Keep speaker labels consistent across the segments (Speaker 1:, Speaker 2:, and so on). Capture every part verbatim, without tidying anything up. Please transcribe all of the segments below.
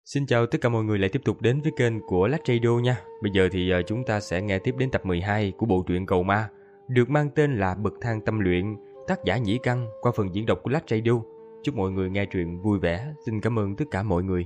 Speaker 1: Xin chào tất cả mọi người lại tiếp tục đến với kênh của Lách Radio nha. Bây giờ thì uh, chúng ta sẽ nghe tiếp đến tập mười hai của bộ truyện Cầu Ma, được mang tên là Bậc Thang Tâm Luyện, tác giả Nhĩ Căn, qua phần diễn đọc của Lách Radio. Chúc mọi người nghe truyện vui vẻ. Xin cảm ơn tất cả mọi người.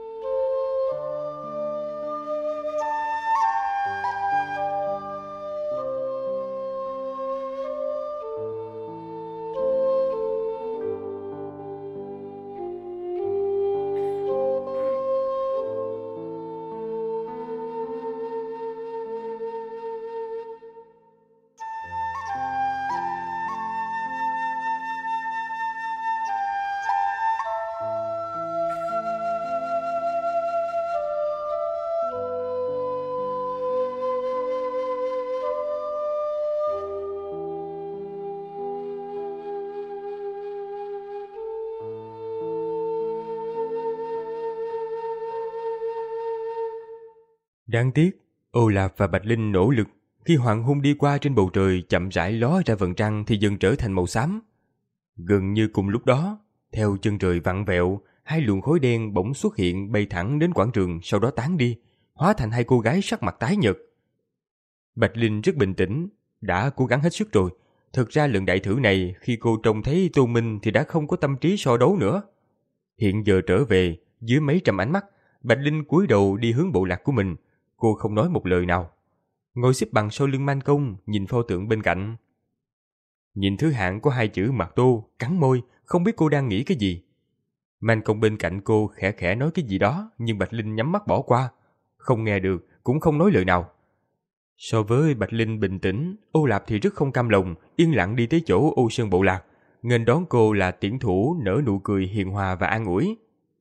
Speaker 1: Đáng tiếc, Olaf và Bạch Linh nỗ lực. Khi hoàng hôn đi qua trên bầu trời chậm rãi ló ra vầng trăng thì dần trở thành màu xám. Gần như cùng lúc đó, theo chân trời vặn vẹo, hai luồng khói đen bỗng xuất hiện bay thẳng đến quảng trường, sau đó tán đi, hóa thành hai cô gái sắc mặt tái nhợt. Bạch Linh rất bình tĩnh, đã cố gắng hết sức rồi. Thực ra lần đại thử này, khi cô trông thấy Tô Minh thì đã không có tâm trí so đấu nữa. Hiện giờ trở về, dưới mấy trăm ánh mắt, Bạch Linh cúi đầu đi hướng bộ lạc của mình. Cô không nói một lời nào, ngồi xếp bằng sau lưng Man Công, nhìn pho tượng bên cạnh. Nhìn thứ hạng có hai chữ Mặt Tô, cắn môi, không biết cô đang nghĩ cái gì. Man Công bên cạnh cô khẽ khẽ nói cái gì đó, nhưng Bạch Linh nhắm mắt bỏ qua, không nghe được, cũng không nói lời nào. So với Bạch Linh bình tĩnh, Ô Lạp thì rất không cam lòng, yên lặng đi tới chỗ Ô Sơn bộ lạc. Nghênh đón cô là Tiễn Thủ nở nụ cười hiền hòa và an ủi.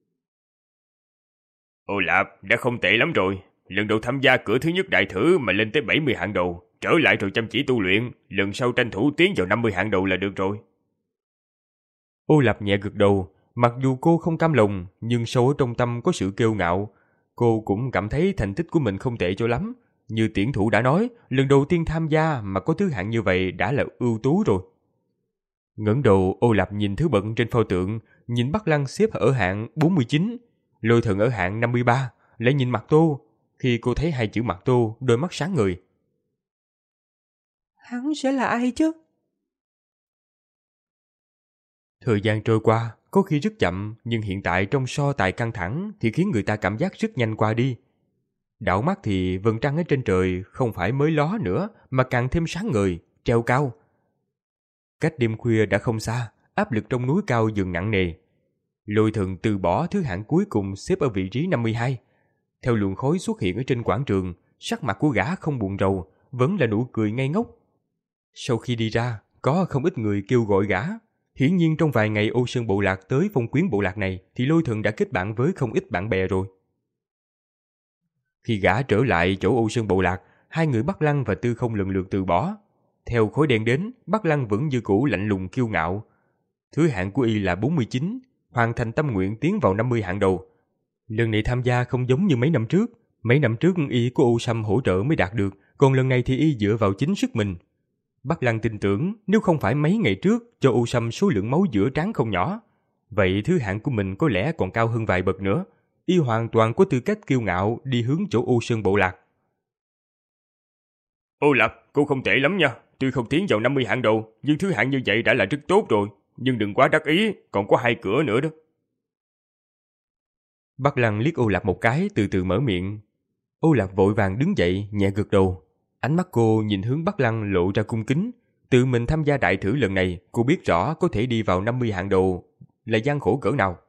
Speaker 2: Ô Lạp, đã không tệ lắm rồi. Lần đầu tham gia cửa thứ nhất đại thử mà lên tới bảy mươi hạng đầu, trở lại rồi chăm chỉ tu luyện, lần sau tranh thủ tiến vào năm mươi hạng đầu là được rồi.
Speaker 1: Ô Lạp nhẹ gật đầu, mặc dù cô không cam lòng, nhưng sâu ở trong tâm có sự kiêu ngạo. Cô cũng cảm thấy thành tích của mình không tệ cho lắm. Như Tiễn Thủ đã nói, lần đầu tiên tham gia mà có thứ hạng như vậy đã là ưu tú rồi. Ngẩng đầu, Ô Lạp nhìn thứ bận trên pho tượng, nhìn Bắc Lăng xếp ở hạng bốn mươi chín, Lôi Thần ở hạng năm mươi ba, lại nhìn Mặt Tô. Khi cô thấy hai chữ Mặt Tô, đôi mắt sáng ngời.
Speaker 3: Hắn sẽ là ai chứ?
Speaker 1: Thời gian trôi qua, có khi rất chậm, nhưng hiện tại trong so tài căng thẳng thì khiến người ta cảm giác rất nhanh qua đi. Đảo mắt thì vầng trăng ở trên trời không phải mới ló nữa, mà càng thêm sáng ngời, treo cao. Cách đêm khuya đã không xa, áp lực trong núi cao dần nặng nề. Lôi Thần từ bỏ thứ hạng cuối cùng xếp ở vị trí năm mươi hai. Theo luồng khói xuất hiện ở trên quảng trường, sắc mặt của gã không buồn rầu, vẫn là nụ cười ngây ngốc. Sau khi đi ra, có không ít người kêu gọi gã. Hiển nhiên trong vài ngày Ô Sơn bộ lạc tới phong quyến bộ lạc này thì Lôi Thần đã kết bạn với không ít bạn bè rồi. Khi gã trở lại chỗ Ô Sơn bộ lạc, hai người Bắc Lăng và Tư Không lần lượt từ bỏ. Theo khói đen đến, Bắc Lăng vẫn như cũ lạnh lùng kiêu ngạo. Thứ hạng của y là bốn mươi chín, hoàn thành tâm nguyện tiến vào năm mươi hạng đầu. Lần này tham gia không giống như mấy năm trước. Mấy năm trước y có Ô Sâm hỗ trợ mới đạt được, còn lần này thì y dựa vào chính sức mình. Bắc Lăng tin tưởng nếu không phải mấy ngày trước cho Ô Sâm số lượng máu giữa trán không nhỏ, vậy thứ hạng của mình có lẽ còn cao hơn vài bậc nữa. Y hoàn toàn có tư cách kiêu ngạo đi hướng chỗ Ô Sơn bộ lạc.
Speaker 2: Ô Lạp, cô không tệ lắm nha. Tuy không tiến vào năm mươi hạng đầu, nhưng thứ hạng như vậy đã là rất tốt rồi. Nhưng đừng quá đắc ý, còn có hai cửa nữa đó.
Speaker 1: Bắc Lăng liếc Ô Lạp một cái, từ từ mở miệng. Ô Lạp vội vàng đứng dậy, nhẹ gật đầu. Ánh mắt cô nhìn hướng Bắc Lăng lộ ra cung kính. Tự mình tham gia đại thử lần này, cô biết rõ có thể đi vào năm mươi hạng đầu là gian khổ cỡ nào.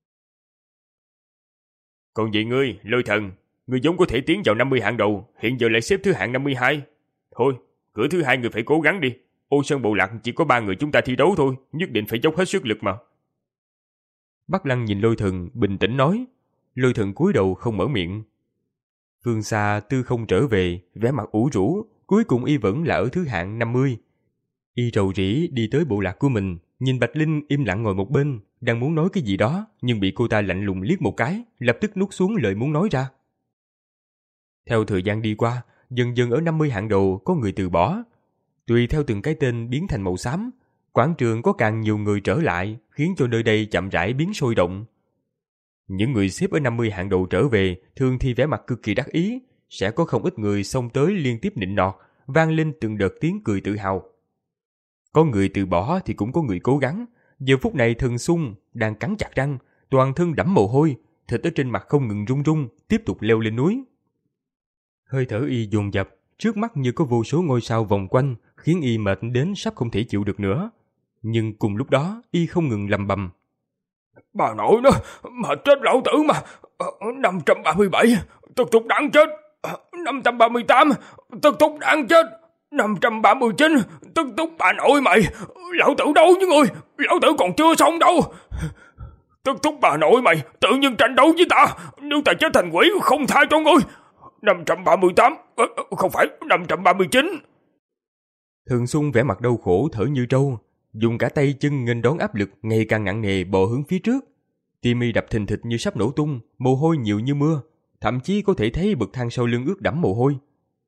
Speaker 2: Còn vậy ngươi, Lôi Thần, ngươi vốn có thể tiến vào năm mươi hạng đầu, hiện giờ lại xếp thứ hạng năm mươi hai. Thôi, cửa thứ hai người phải cố gắng đi. Ô Sơn bộ lạc chỉ có ba người chúng ta thi đấu thôi, nhất định phải dốc hết sức lực mà.
Speaker 1: Bắc Lăng nhìn Lôi Thần, bình tĩnh nói. Lôi Thần cúi đầu không mở miệng. Phương xa Tư Không trở về, vẻ mặt ủ rũ, cuối cùng y vẫn là ở thứ hạng năm mươi. Y rầu rĩ đi tới bộ lạc của mình, nhìn Bạch Linh im lặng ngồi một bên, đang muốn nói cái gì đó, nhưng bị cô ta lạnh lùng liếc một cái, lập tức nuốt xuống lời muốn nói ra. Theo thời gian đi qua, dần dần ở năm mươi hạng đầu có người từ bỏ. Tùy theo từng cái tên biến thành màu xám, quảng trường có càng nhiều người trở lại, khiến cho nơi đây chậm rãi biến sôi động. Những người xếp ở năm mươi hạng đầu trở về thường thì vẻ mặt cực kỳ đắc ý, sẽ có không ít người xông tới liên tiếp nịnh nọt, vang lên từng đợt tiếng cười tự hào. Có người từ bỏ thì cũng có người cố gắng. Giờ phút này Thần Xung đang cắn chặt răng, toàn thân đẫm mồ hôi, thịt ở trên mặt không ngừng run run, tiếp tục leo lên núi. Hơi thở y dồn dập, trước mắt như có vô số ngôi sao vòng quanh, khiến y mệt đến sắp không thể chịu được nữa. Nhưng cùng lúc đó, y không ngừng lầm bầm.
Speaker 2: Bà nội nó, mà chết lão tử mà, năm trăm ba mươi bảy, tức tục đáng chết, năm trăm ba mươi tám, tức tục đáng chết, năm trăm ba mươi chín, tức tục bà nội mày, lão tử đâu với người, lão tử còn chưa xong đâu. Tức thúc bà nội mày, tự nhiên tranh đấu với ta, nếu ta chết thành quỷ không tha cho ngươi. năm trăm ba mươi tám, không phải năm trăm ba mươi chín.
Speaker 1: Thường Xung vẻ mặt đau khổ thở như trâu, dùng cả tay chân nghênh đón áp lực ngày càng nặng nề bò hướng phía trước. Tim y đập thình thịch như sắp nổ tung, mồ hôi nhiều như mưa, thậm chí có thể thấy bậc thang sau lưng ướt đẫm mồ hôi.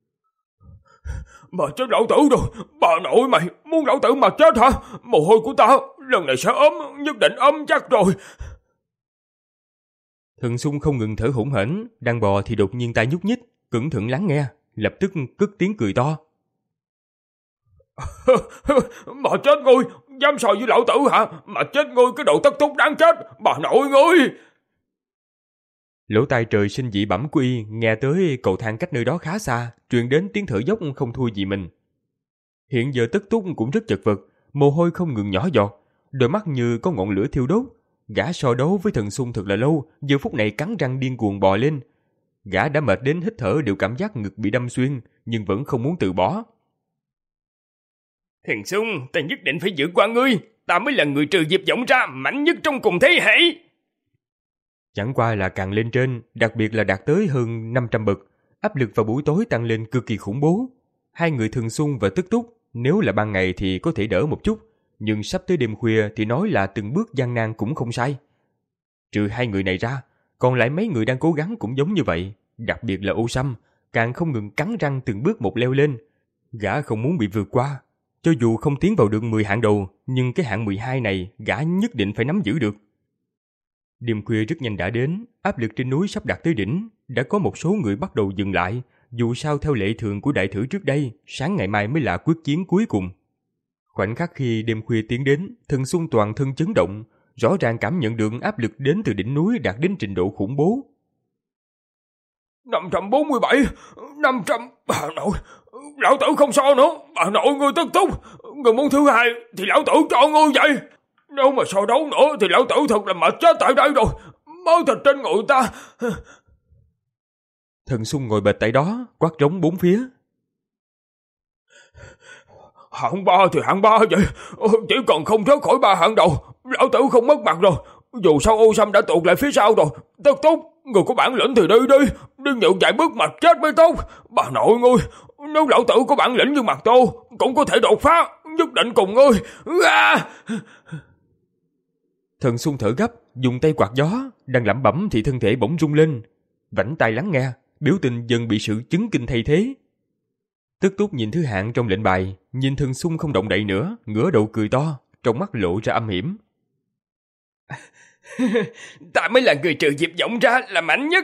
Speaker 2: Mà chết lão tử rồi, bà nội mày, muốn lão tử mà chết hả? Mồ hôi của ta lần này sẽ ấm, nhất định ấm chắc rồi.
Speaker 1: Thường Xung không ngừng thở hổn hển, đang bò thì đột nhiên tai nhúc nhích, cẩn thận lắng nghe, lập tức cất tiếng cười to.
Speaker 2: Mà chết ngươi, dám soi với lão tử hả? Mà chết ngươi cái đồ tất túc đáng chết, bà nội ngươi.
Speaker 1: Lỗ tai trời sinh dị bẩm của y nghe tới cầu thang cách nơi đó khá xa, truyền đến tiếng thở dốc không thua gì mình. Hiện giờ Tất Túc cũng rất chật vật, mồ hôi không ngừng nhỏ giọt, đôi mắt như có ngọn lửa thiêu đốt. Gã so đấu với Thần Xung thật là lâu, giờ phút này cắn răng điên cuồng bò lên. Gã đã mệt đến hít thở đều cảm giác ngực bị đâm xuyên, nhưng vẫn không muốn từ bỏ.
Speaker 2: Thần Xung, ta nhất định phải giữ qua ngươi, ta mới là người trừ diệp vọng ra mạnh nhất trong cùng thế hệ.
Speaker 1: Chẳng qua là càng lên trên, đặc biệt là đạt tới hơn năm trăm bậc, áp lực vào buổi tối tăng lên cực kỳ khủng bố. Hai người Thần Xung và Tất Túc, nếu là ban ngày thì có thể đỡ một chút, nhưng sắp tới đêm khuya thì nói là từng bước gian nan cũng không sai. Trừ hai người này ra, còn lại mấy người đang cố gắng cũng giống như vậy, đặc biệt là Ô Sâm, càng không ngừng cắn răng từng bước một leo lên. Gã không muốn bị vượt qua, cho dù không tiến vào được mười hạng đầu, nhưng cái hạng mười hai này gã nhất định phải nắm giữ được. Đêm khuya rất nhanh đã đến, áp lực trên núi sắp đạt tới đỉnh, đã có một số người bắt đầu dừng lại, dù sao theo lệ thường của đại thử trước đây, sáng ngày mai mới là quyết chiến cuối cùng. Khoảnh khắc khi đêm khuya tiến đến, Thần Xung toàn thân chấn động, rõ ràng cảm nhận được áp lực đến từ đỉnh núi đạt đến trình độ khủng bố.
Speaker 2: năm trăm bốn mươi bảy, năm trăm, bà nội, lão tử không so nữa, bà nội ngươi Tất Túc, người muốn thứ hai thì lão tử cho ngươi vậy. Nếu mà so đấu nữa thì lão tử thật là mệt chết tại đây rồi, máu thịt trên người ta.
Speaker 1: Thần Xung ngồi bệt tại đó, quát trống bốn phía.
Speaker 2: Hạng ba thì hạng ba vậy, chỉ cần không thoát khỏi ba hạng đầu, lão tử không mất mặt rồi. Dù sao Ô Sâm đã tụt lại phía sau rồi. Tất Túc, người có bản lĩnh thì đi đi, đi nhận vài bước mặt chết mới tốt. Bà nội ngươi, nếu lão tử có bản lĩnh như mặt Tô, cũng có thể đột phá, nhất định cùng ngươi. À!
Speaker 1: Thần Xung thở gấp, dùng tay quạt gió, đang lẩm bẩm thì thân thể bỗng rung lên. Vảnh tai lắng nghe, biểu tình dần bị sự chấn kinh thay thế. Tất Túc nhìn thứ hạng trong lệnh bài, nhìn Thần Xung không động đậy nữa, ngửa đầu cười to, trong mắt lộ ra âm hiểm.
Speaker 2: Ta mới là người trừ diệp vọng ra là mạnh nhất.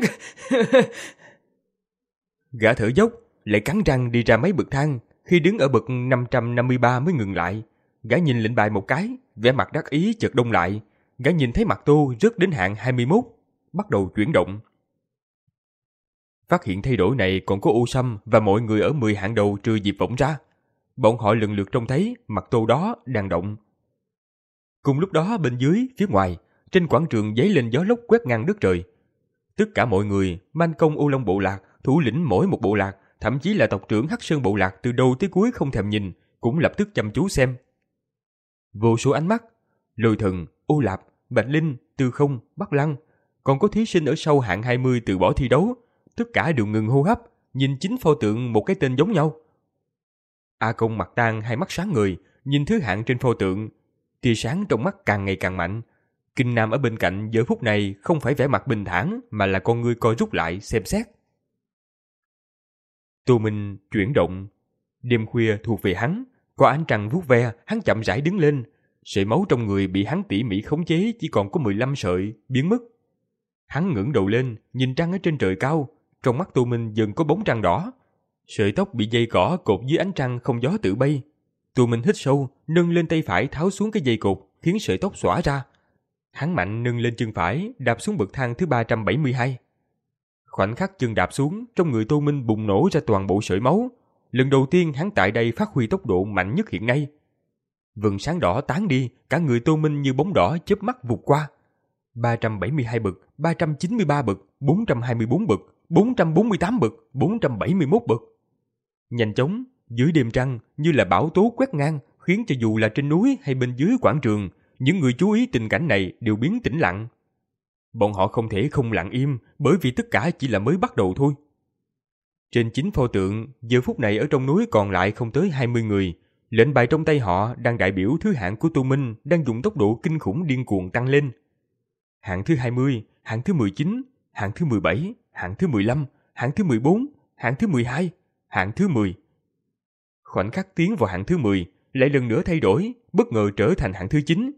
Speaker 1: Gã thở dốc, lại cắn răng đi ra mấy bậc thang, khi đứng ở bậc năm trăm năm mươi ba mới ngừng lại. Gã nhìn lệnh bài một cái, vẻ mặt đắc ý chợt đông lại. Gã nhìn thấy mặt Tô rớt đến hạng hai mươi mốt, bắt đầu chuyển động. Phát hiện thay đổi này còn có Ô Sâm và mọi người ở mười hạng đầu trừ diệp vọng ra. Bọn họ lần lượt trông thấy mặt Tô đó đang động. Cùng lúc đó bên dưới, phía ngoài, trên quảng trường giấy lên gió lốc quét ngang đất trời. Tất cả mọi người, man công Ô Long bộ lạc, thủ lĩnh mỗi một bộ lạc, thậm chí là tộc trưởng Hắc Sơn bộ lạc từ đầu tới cuối không thèm nhìn, cũng lập tức chăm chú xem. Vô số ánh mắt, Lôi Thần, Ô Lạp, Bạch Linh, Tư Không, Bắc Lăng, còn có thí sinh ở sau hạng hai mươi từ bỏ thi đấu, tất cả đều ngừng hô hấp, nhìn chính pho tượng một cái tên giống nhau. A Công mặt tang hai mắt sáng người, nhìn thứ hạng trên pho tượng, tia sáng trong mắt càng ngày càng mạnh. Kinh Nam ở bên cạnh giờ phút này không phải vẻ mặt bình thản mà là con ngươi co rút lại xem xét. Tô Minh chuyển động, đêm khuya thuộc về hắn, có ánh trăng vuốt ve, hắn chậm rãi đứng lên, sợi máu trong người bị hắn tỉ mỉ khống chế chỉ còn có mười lăm sợi, biến mất. Hắn ngẩng đầu lên, nhìn trăng ở trên trời cao, trong mắt Tô Minh dần có bóng trăng đỏ. Sợi tóc bị dây cỏ cột dưới ánh trăng không gió tự bay. Tô Minh hít sâu, nâng lên tay phải tháo xuống cái dây cột, khiến sợi tóc xõa ra. Hắn mạnh nâng lên chân phải, đạp xuống bậc thang thứ ba trăm bảy mươi hai. Khoảnh khắc chân đạp xuống, trong người Tô Minh bùng nổ ra toàn bộ sợi máu. Lần đầu tiên hắn tại đây phát huy tốc độ mạnh nhất hiện nay. Vầng sáng đỏ tán đi, cả người Tô Minh như bóng đỏ chớp mắt vụt qua. ba trăm bảy mươi hai bậc, ba trăm chín mươi ba bậc, bốn trăm hai mươi bốn bậc, bốn trăm bốn mươi tám bậc, bốn trăm bảy mươi mốt bậc. Nhanh chóng, dưới đêm trăng như là bão tố quét ngang, khiến cho dù là trên núi hay bên dưới quảng trường, những người chú ý tình cảnh này đều biến tĩnh lặng. Bọn họ không thể không lặng im, bởi vì tất cả chỉ là mới bắt đầu thôi. Trên chín pho tượng, giờ phút này ở trong núi còn lại không tới hai mươi người. Lệnh bài trong tay họ đang đại biểu thứ hạng của Tô Minh đang dùng tốc độ kinh khủng điên cuồng tăng lên. Hạng thứ hai mươi, hạng thứ mười chín, hạng thứ mười bảy, hạng thứ mười lăm, hạng thứ mười bốn, hạng thứ mười hai, hạng thứ mười. Khoảnh khắc tiến vào hạng thứ mười, lại lần nữa thay đổi, bất ngờ trở thành hạng thứ chín.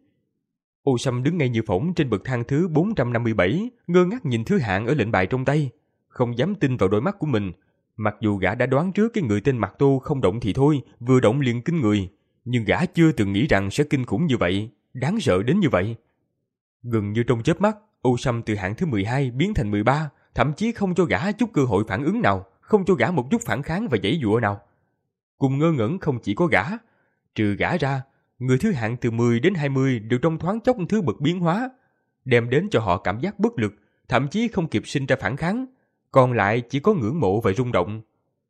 Speaker 1: Ô Sâm đứng ngay như phỏng trên bậc thang thứ bốn trăm năm mươi bảy, ngơ ngác nhìn thứ hạng ở lệnh bài trong tay, không dám tin vào đôi mắt của mình. Mặc dù gã đã đoán trước cái người tên Mạc Tô không động thì thôi, vừa động liền kinh người, nhưng gã chưa từng nghĩ rằng sẽ kinh khủng như vậy, đáng sợ đến như vậy. Gần như trong chớp mắt, Ô Sâm từ hạng thứ mười hai biến thành mười ba, thậm chí không cho gã chút cơ hội phản ứng nào, không cho gã một chút phản kháng và giãy giụa nào. Cùng ngơ ngẩn không chỉ có gã, trừ gã ra, người thứ hạng từ mười đến hai mươi đều trong thoáng chốc thứ bậc biến hóa, đem đến cho họ cảm giác bất lực, thậm chí không kịp sinh ra phản kháng, còn lại chỉ có ngưỡng mộ và rung động.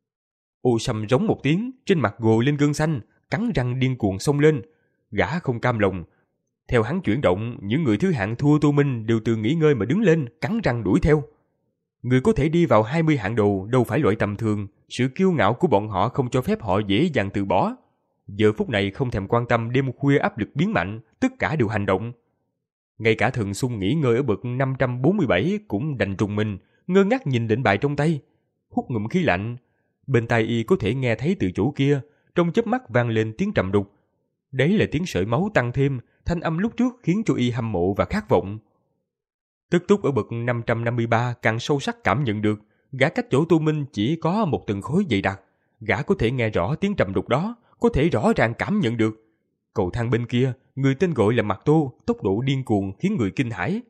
Speaker 1: Ô Sâm rống một tiếng, trên mặt gồ lên gân xanh, cắn răng điên cuồng xông lên. Gã không cam lòng. Theo hắn chuyển động, những người thứ hạng thua Tô Minh đều từ nghỉ ngơi mà đứng lên, cắn răng đuổi theo. Người có thể đi vào hai mươi hạng đầu đâu phải loại tầm thường, sự kiêu ngạo của bọn họ không cho phép họ dễ dàng từ bỏ. Giờ phút này không thèm quan tâm đêm khuya áp lực biến mạnh, tất cả đều hành động. Ngay cả Thần Xung nghỉ ngơi ở bậc năm trăm bốn mươi bảy cũng đành trùng mình, ngơ ngác nhìn lệnh bài trong tay, hút ngụm khí lạnh. Bên tai y có thể nghe thấy từ chỗ kia, trong chớp mắt vang lên tiếng trầm đục. Đấy là tiếng sợi máu tăng thêm, thanh âm lúc trước khiến cho y hâm mộ và khát vọng. Tức túc ở bậc năm trăm năm mươi ba càng sâu sắc cảm nhận được, gã cách chỗ Tô Minh chỉ có một từng khối dày đặc, gã có thể nghe rõ tiếng trầm đục đó, có thể rõ ràng cảm nhận được. Cầu thang bên kia, người tên gọi là Mạc Tô, tốc độ điên cuồng khiến người kinh hãi.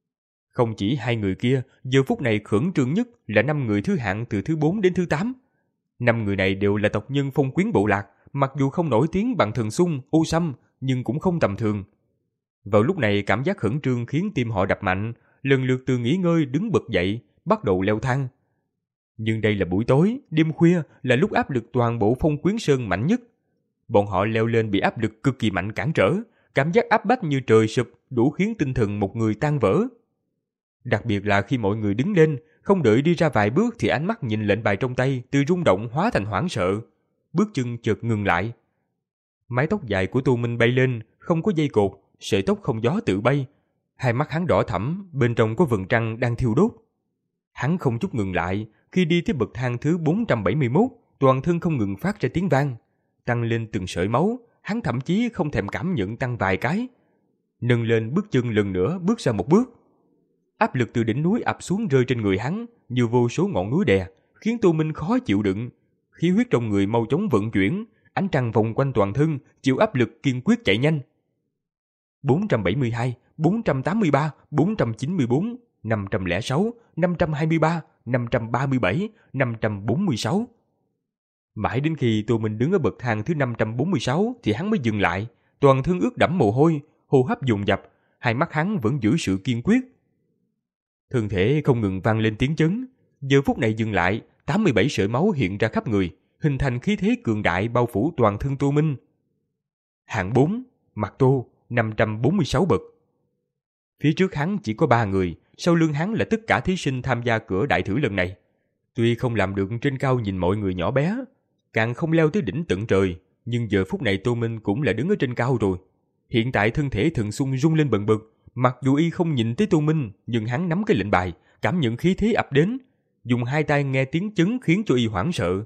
Speaker 1: Không chỉ hai người kia, giờ phút này khẩn trương nhất là năm người thứ hạng từ thứ bốn đến thứ tám. Năm người này đều là tộc nhân Phong Quyến bộ lạc, mặc dù không nổi tiếng bằng Thần Xung, Ô Sâm, nhưng cũng không tầm thường. Vào lúc này cảm giác khẩn trương khiến tim họ đập mạnh, lần lượt từ nghỉ ngơi đứng bật dậy, bắt đầu leo thang. Nhưng đây là buổi tối, đêm khuya là lúc áp lực toàn bộ Phong Quyến Sơn mạnh nhất. Bọn họ leo lên bị áp lực cực kỳ mạnh cản trở, cảm giác áp bách như trời sụp, đủ khiến tinh thần một người tan vỡ. Đặc biệt là khi mọi người đứng lên, không đợi đi ra vài bước thì ánh mắt nhìn lệnh bài trong tay từ rung động hóa thành hoảng sợ. Bước chân chợt ngừng lại. Mái tóc dài của Tô Minh bay lên, không có dây cột, sợi tóc không gió tự bay. Hai mắt hắn đỏ thẫm, bên trong có vầng trăng đang thiêu đốt. Hắn không chút ngừng lại, khi đi tới bậc thang thứ bốn trăm bảy mươi mốt, toàn thân không ngừng phát ra tiếng vang, tăng lên từng sợi máu, hắn thậm chí không thèm cảm nhận tăng vài cái. Nâng lên bước chân lần nữa bước ra một bước. Áp lực từ đỉnh núi ập xuống rơi trên người hắn như vô số ngọn núi đè, khiến Tô Minh khó chịu đựng. Khí huyết trong người mau chóng vận chuyển, ánh trăng vòng quanh toàn thân, chịu áp lực kiên quyết chạy nhanh. bốn trăm bảy mươi hai, bốn trăm tám mươi ba, bốn trăm chín mươi bốn, năm trăm lẻ sáu, năm trăm hai mươi ba, năm trăm ba mươi bảy, năm trăm bốn mươi sáu. Mãi đến khi Tô Minh đứng ở bậc thang thứ năm trăm bốn mươi sáu thì hắn mới dừng lại, toàn thân ướt đẫm mồ hôi, hô hấp dồn dập, hai mắt hắn vẫn giữ sự kiên quyết. Thân thể không ngừng vang lên tiếng chấn, giờ phút này dừng lại, tám mươi bảy sợi máu hiện ra khắp người, hình thành khí thế cường đại bao phủ toàn thân Tô Minh. Hạng bốn, Mạc Tô, năm trăm bốn mươi sáu bậc. Phía trước hắn chỉ có ba người, sau lưng hắn là tất cả thí sinh tham gia cửa đại thử lần này. Tuy không làm được trên cao nhìn mọi người nhỏ bé, càng không leo tới đỉnh tận trời, nhưng giờ phút này Tô Minh cũng là đứng ở trên cao rồi. Hiện tại thân thể Thần Xung rung lên bần bật, mặc dù y không nhìn tới Tô Minh, nhưng hắn nắm cái lệnh bài, cảm nhận khí thế ập đến, dùng hai tay nghe tiếng chấn khiến cho y hoảng sợ.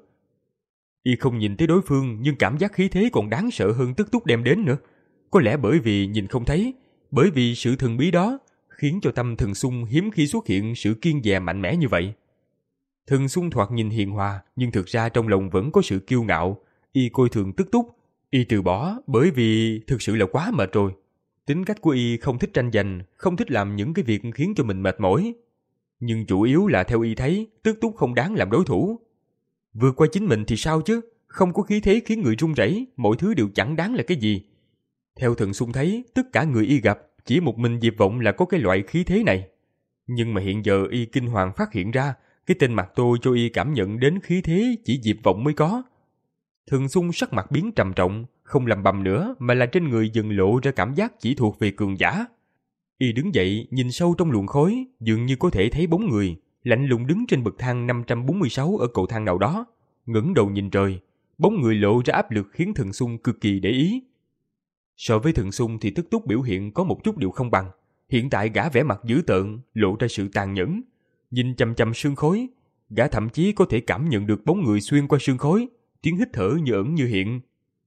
Speaker 1: Y không nhìn tới đối phương, nhưng cảm giác khí thế còn đáng sợ hơn tức túc đem đến nữa. Có lẽ bởi vì nhìn không thấy, bởi vì sự thần bí đó, khiến cho tâm Thần Xung hiếm khi xuất hiện sự kiên dè mạnh mẽ như vậy. Thần Xung thoạt nhìn hiền hòa, nhưng thực ra trong lòng vẫn có sự kiêu ngạo. Y coi thường Tức Túc, y từ bỏ bởi vì thực sự là quá mệt rồi. Tính cách của y không thích tranh giành, không thích làm những cái việc khiến cho mình mệt mỏi. Nhưng chủ yếu là theo y thấy, Tức Túc không đáng làm đối thủ. Vượt qua chính mình thì sao chứ? Không có khí thế khiến người run rẩy, mọi thứ đều chẳng đáng là cái gì. Theo Thần Xung thấy, tất cả người y gặp, chỉ một mình Diệp Vọng là có cái loại khí thế này. Nhưng mà hiện giờ y kinh hoàng phát hiện ra, cái tên Mạc Tô cho y cảm nhận đến khí thế chỉ Diệp Vọng mới có. Thần Xung sắc mặt biến trầm trọng, không lầm bầm nữa mà là trên người dần lộ ra cảm giác chỉ thuộc về cường giả. Y đứng dậy, nhìn sâu trong luồng khói, dường như có thể thấy bóng người, lạnh lùng đứng trên bậc thang năm trăm bốn mươi sáu ở cầu thang nào đó, ngẩng đầu nhìn trời, bóng người lộ ra áp lực khiến Thần Xung cực kỳ để ý. So với Thần Xung thì Tức Túc biểu hiện có một chút điều không bằng, hiện tại gã vẻ mặt dữ tợn, lộ ra sự tàn nhẫn, nhìn chằm chằm sương khói, gã thậm chí có thể cảm nhận được bóng người xuyên qua sương khói, tiếng hít thở như ẩn như hiện.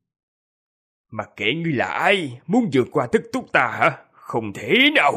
Speaker 2: Mặc kệ ngươi là ai, muốn vượt qua Tức Túc ta hả? Không thể nào!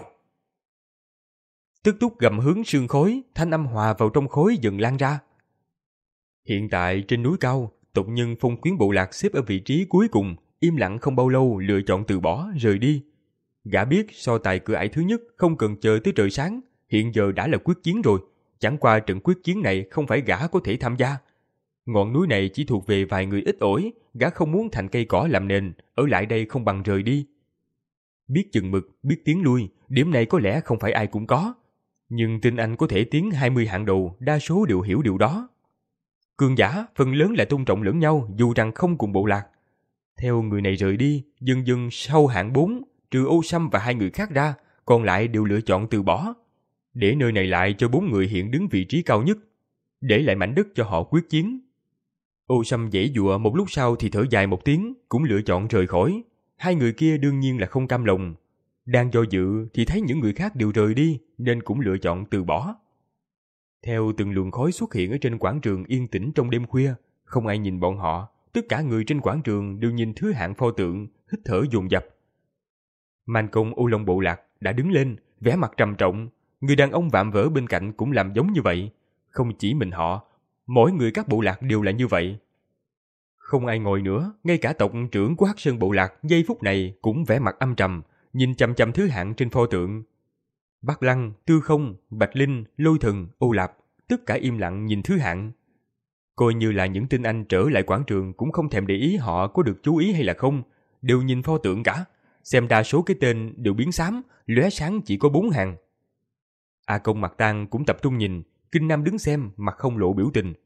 Speaker 1: Tức Túc gầm hướng sương khói, thanh âm hòa vào trong khói dần lan ra. Hiện tại trên núi cao, tộc nhân Phong Quyến bộ lạc xếp ở vị trí cuối cùng, im lặng không bao lâu lựa chọn từ bỏ, rời đi. Gã biết so tài cửa ải thứ nhất không cần chờ tới trời sáng, hiện giờ đã là quyết chiến rồi, chẳng qua trận quyết chiến này không phải gã có thể tham gia. Ngọn núi này chỉ thuộc về vài người ít ỏi, gã không muốn thành cây cỏ làm nền, ở lại đây không bằng rời đi. Biết chừng mực, biết tiến lui, điểm này có lẽ không phải ai cũng có. Nhưng tin anh có thể tiến hai mươi hạng đầu, đa số đều hiểu điều đó. Cường giả, phần lớn là tôn trọng lẫn nhau dù rằng không cùng bộ lạc. Theo người này rời đi, dần dần sau hạng bốn, trừ Ô Sâm và hai người khác ra, còn lại đều lựa chọn từ bỏ. Để nơi này lại cho bốn người hiện đứng vị trí cao nhất. Để lại mảnh đất cho họ quyết chiến. Ô Sâm giãy giụa một lúc sau thì thở dài một tiếng, cũng lựa chọn rời khỏi. Hai người kia đương nhiên là không cam lòng. Đang do dự thì thấy những người khác đều rời đi nên cũng lựa chọn từ bỏ. Theo từng luồng khói xuất hiện ở trên quảng trường yên tĩnh trong đêm khuya, không ai nhìn bọn họ, tất cả người trên quảng trường đều nhìn thứ hạng pho tượng, hít thở dồn dập. Man Công Ô Long bộ lạc đã đứng lên, vẻ mặt trầm trọng, người đàn ông vạm vỡ bên cạnh cũng làm giống như vậy. Không chỉ mình họ, mỗi người các bộ lạc đều là như vậy. Không ai ngồi nữa, ngay cả tộc trưởng của Hắc Sơn bộ lạc giây phút này cũng vẻ mặt âm trầm, nhìn chằm chằm thứ hạng trên pho tượng. Bắc Lăng, Tư Không, Bạch Linh, Lôi Thần, Ô Lạp, tất cả im lặng nhìn thứ hạng. Coi như là những tinh anh trở lại quảng trường cũng không thèm để ý họ có được chú ý hay là không, đều nhìn pho tượng cả, xem đa số cái tên đều biến xám, lóe sáng chỉ có bốn hàng. A Công Mạc Tang cũng tập trung nhìn, Kinh Nam đứng xem, mặt không lộ biểu tình.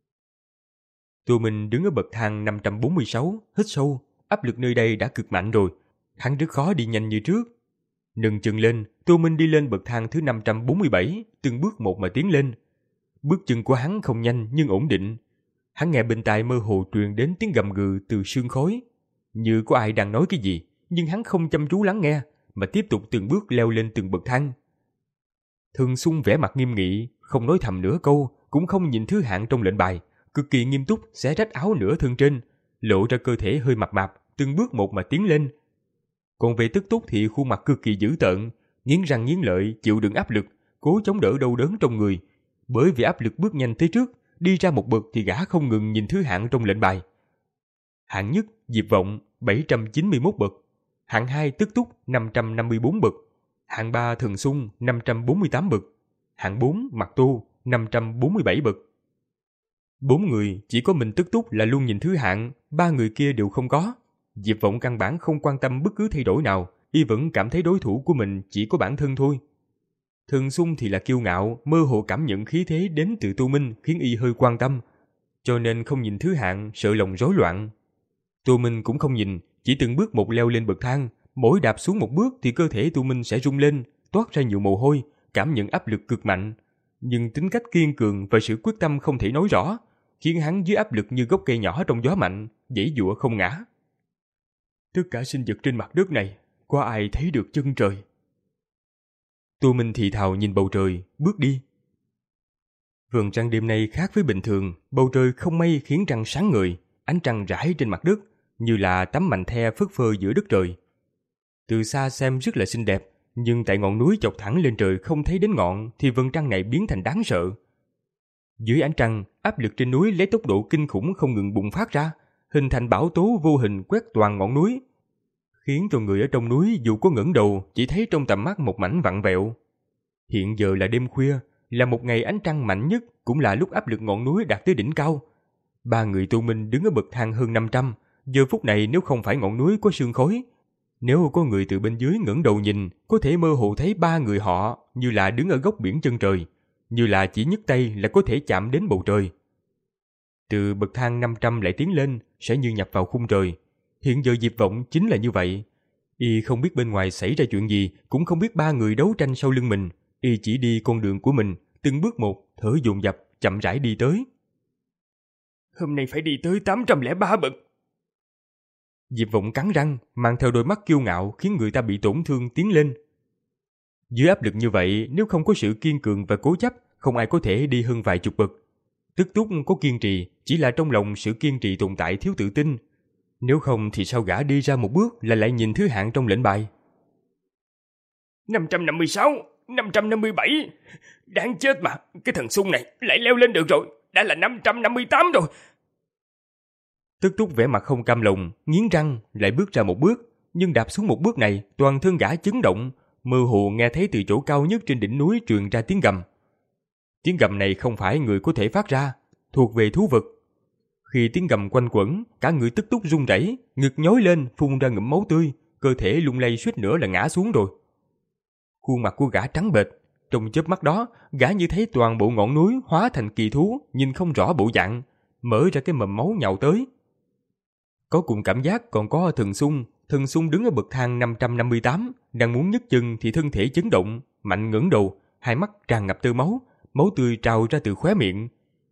Speaker 1: Tô Minh đứng ở bậc thang năm trăm bốn mươi sáu, hít sâu, áp lực nơi đây đã cực mạnh rồi, hắn rất khó đi nhanh như trước. Nâng chân lên, Tô Minh đi lên bậc thang thứ năm trăm bốn mươi bảy, từng bước một mà tiến lên. Bước chân của hắn không nhanh nhưng ổn định. Hắn nghe bên tai mơ hồ truyền đến tiếng gầm gừ từ sương khói, như có ai đang nói cái gì, nhưng hắn không chăm chú lắng nghe, mà tiếp tục từng bước leo lên từng bậc thang. Thần Xung vẻ mặt nghiêm nghị, không nói thầm nửa câu, cũng không nhìn thứ hạng trong lệnh bài, cực kỳ nghiêm túc xé rách áo nửa thân trên, lộ ra cơ thể hơi mập mạp, từng bước một mà tiến lên. Còn về Tức Túc thì khuôn mặt cực kỳ dữ tợn, nghiến răng nghiến lợi chịu đựng áp lực, cố chống đỡ đau đớn trong người. Bởi vì áp lực bước nhanh tới trước, đi ra một bậc thì gã không ngừng nhìn thứ hạng trong lệnh bài. Hạng nhất Diệp Vọng bảy trăm chín mươi mốt bậc, hạng hai Tức Túc năm trăm năm mươi bốn bậc, hạng ba Thần Xung năm trăm bốn mươi tám bậc, hạng bốn Mạc Tô năm trăm bốn mươi bảy bậc. Bốn người chỉ có mình Tức Túc là luôn nhìn thứ hạng, ba người kia đều không có. Diệp Vọng căn bản không quan tâm bất cứ thay đổi nào, y vẫn cảm thấy đối thủ của mình chỉ có bản thân thôi. Thần Xung thì là kiêu ngạo, mơ hồ cảm nhận khí thế đến từ Tô Minh khiến y hơi quan tâm, cho nên không nhìn thứ hạng, sợ lòng rối loạn. Tô Minh cũng không nhìn, chỉ từng bước một leo lên bậc thang, mỗi đạp xuống một bước thì cơ thể Tô Minh sẽ rung lên, toát ra nhiều mồ hôi, cảm nhận áp lực cực mạnh. Nhưng tính cách kiên cường và sự quyết tâm không thể nói rõ, khiến hắn dưới áp lực như gốc cây nhỏ trong gió mạnh, giãy giụa không ngã. Tất cả sinh vật trên mặt đất này, có ai thấy được chân trời? Tô Minh thì thào nhìn bầu trời, bước đi. Vầng trăng đêm nay khác với bình thường, bầu trời không mây khiến trăng sáng ngời, ánh trăng rải trên mặt đất, như là tấm mành the phất phơ giữa đất trời. Từ xa xem rất là xinh đẹp, Nhưng tại ngọn núi chọc thẳng lên trời không thấy đến ngọn thì vầng trăng này biến thành đáng sợ. Dưới ánh trăng, áp lực trên núi lấy tốc độ kinh khủng không ngừng bùng phát ra, hình thành bão tố vô hình quét toàn ngọn núi, khiến cho người ở trong núi dù có ngẩng đầu chỉ thấy trong tầm mắt một mảnh vặn vẹo. Hiện giờ là đêm khuya, là một ngày ánh trăng mạnh nhất, cũng là lúc áp lực ngọn núi đạt tới đỉnh cao. Ba người tu minh đứng ở bậc thang hơn năm trăm, giờ phút này nếu không phải ngọn núi có sương khói, nếu có người từ bên dưới ngẩng đầu nhìn, có thể mơ hồ thấy ba người họ như là đứng ở góc biển chân trời, như là chỉ nhấc tay là có thể chạm đến bầu trời. Từ bậc thang năm trăm lại tiến lên, sẽ như nhập vào khung trời. Hiện giờ Diệp Vọng chính là như vậy. Y không biết bên ngoài xảy ra chuyện gì, cũng không biết ba người đấu tranh sau lưng mình. Y chỉ đi con đường của mình, từng bước một, thở dồn dập, chậm rãi đi tới.
Speaker 2: Hôm nay phải đi tới tám trăm lẻ ba bậc.
Speaker 1: Diệp Vọng cắn răng, mang theo đôi mắt kiêu ngạo khiến người ta bị tổn thương tiến lên. Dưới áp lực như vậy, nếu không có sự kiên cường và cố chấp, không ai có thể đi hơn vài chục bậc. Tức túc có kiên trì, chỉ là trong lòng sự kiên trì tồn tại thiếu tự tin. Nếu không thì sao gã đi ra một bước là lại nhìn thứ hạng trong lệnh bài.
Speaker 2: năm trăm năm mươi sáu, năm trăm năm mươi bảy. Đáng chết mà, cái thằng Sung này lại leo lên được rồi, đã là năm trăm năm mươi tám rồi.
Speaker 1: Tức túc vẻ mặt không cam lòng, nghiến răng lại bước ra một bước, nhưng đạp xuống một bước này, toàn thân gã chấn động, mơ hồ nghe thấy từ chỗ cao nhất trên đỉnh núi truyền ra tiếng gầm. Tiếng gầm này không phải người có thể phát ra, thuộc về thú vật. Khi tiếng gầm quanh quẩn, cả người tức túc run rẩy, ngực nhói lên, phun ra ngụm máu tươi, cơ thể lung lay suýt nữa là ngã xuống rồi. Khuôn mặt của gã trắng bệch, trong chớp mắt đó, gã như thấy toàn bộ ngọn núi hóa thành kỳ thú, nhìn không rõ bộ dạng, mở ra cái mầm máu nhào tới. Có cùng cảm giác còn có Thần Sung, Thần Sung đứng ở bậc thang năm trăm năm mươi tám, đang muốn nhấc chân thì thân thể chấn động, mạnh ngẩng đầu, hai mắt tràn ngập tơ máu, máu tươi trào ra từ khóe miệng.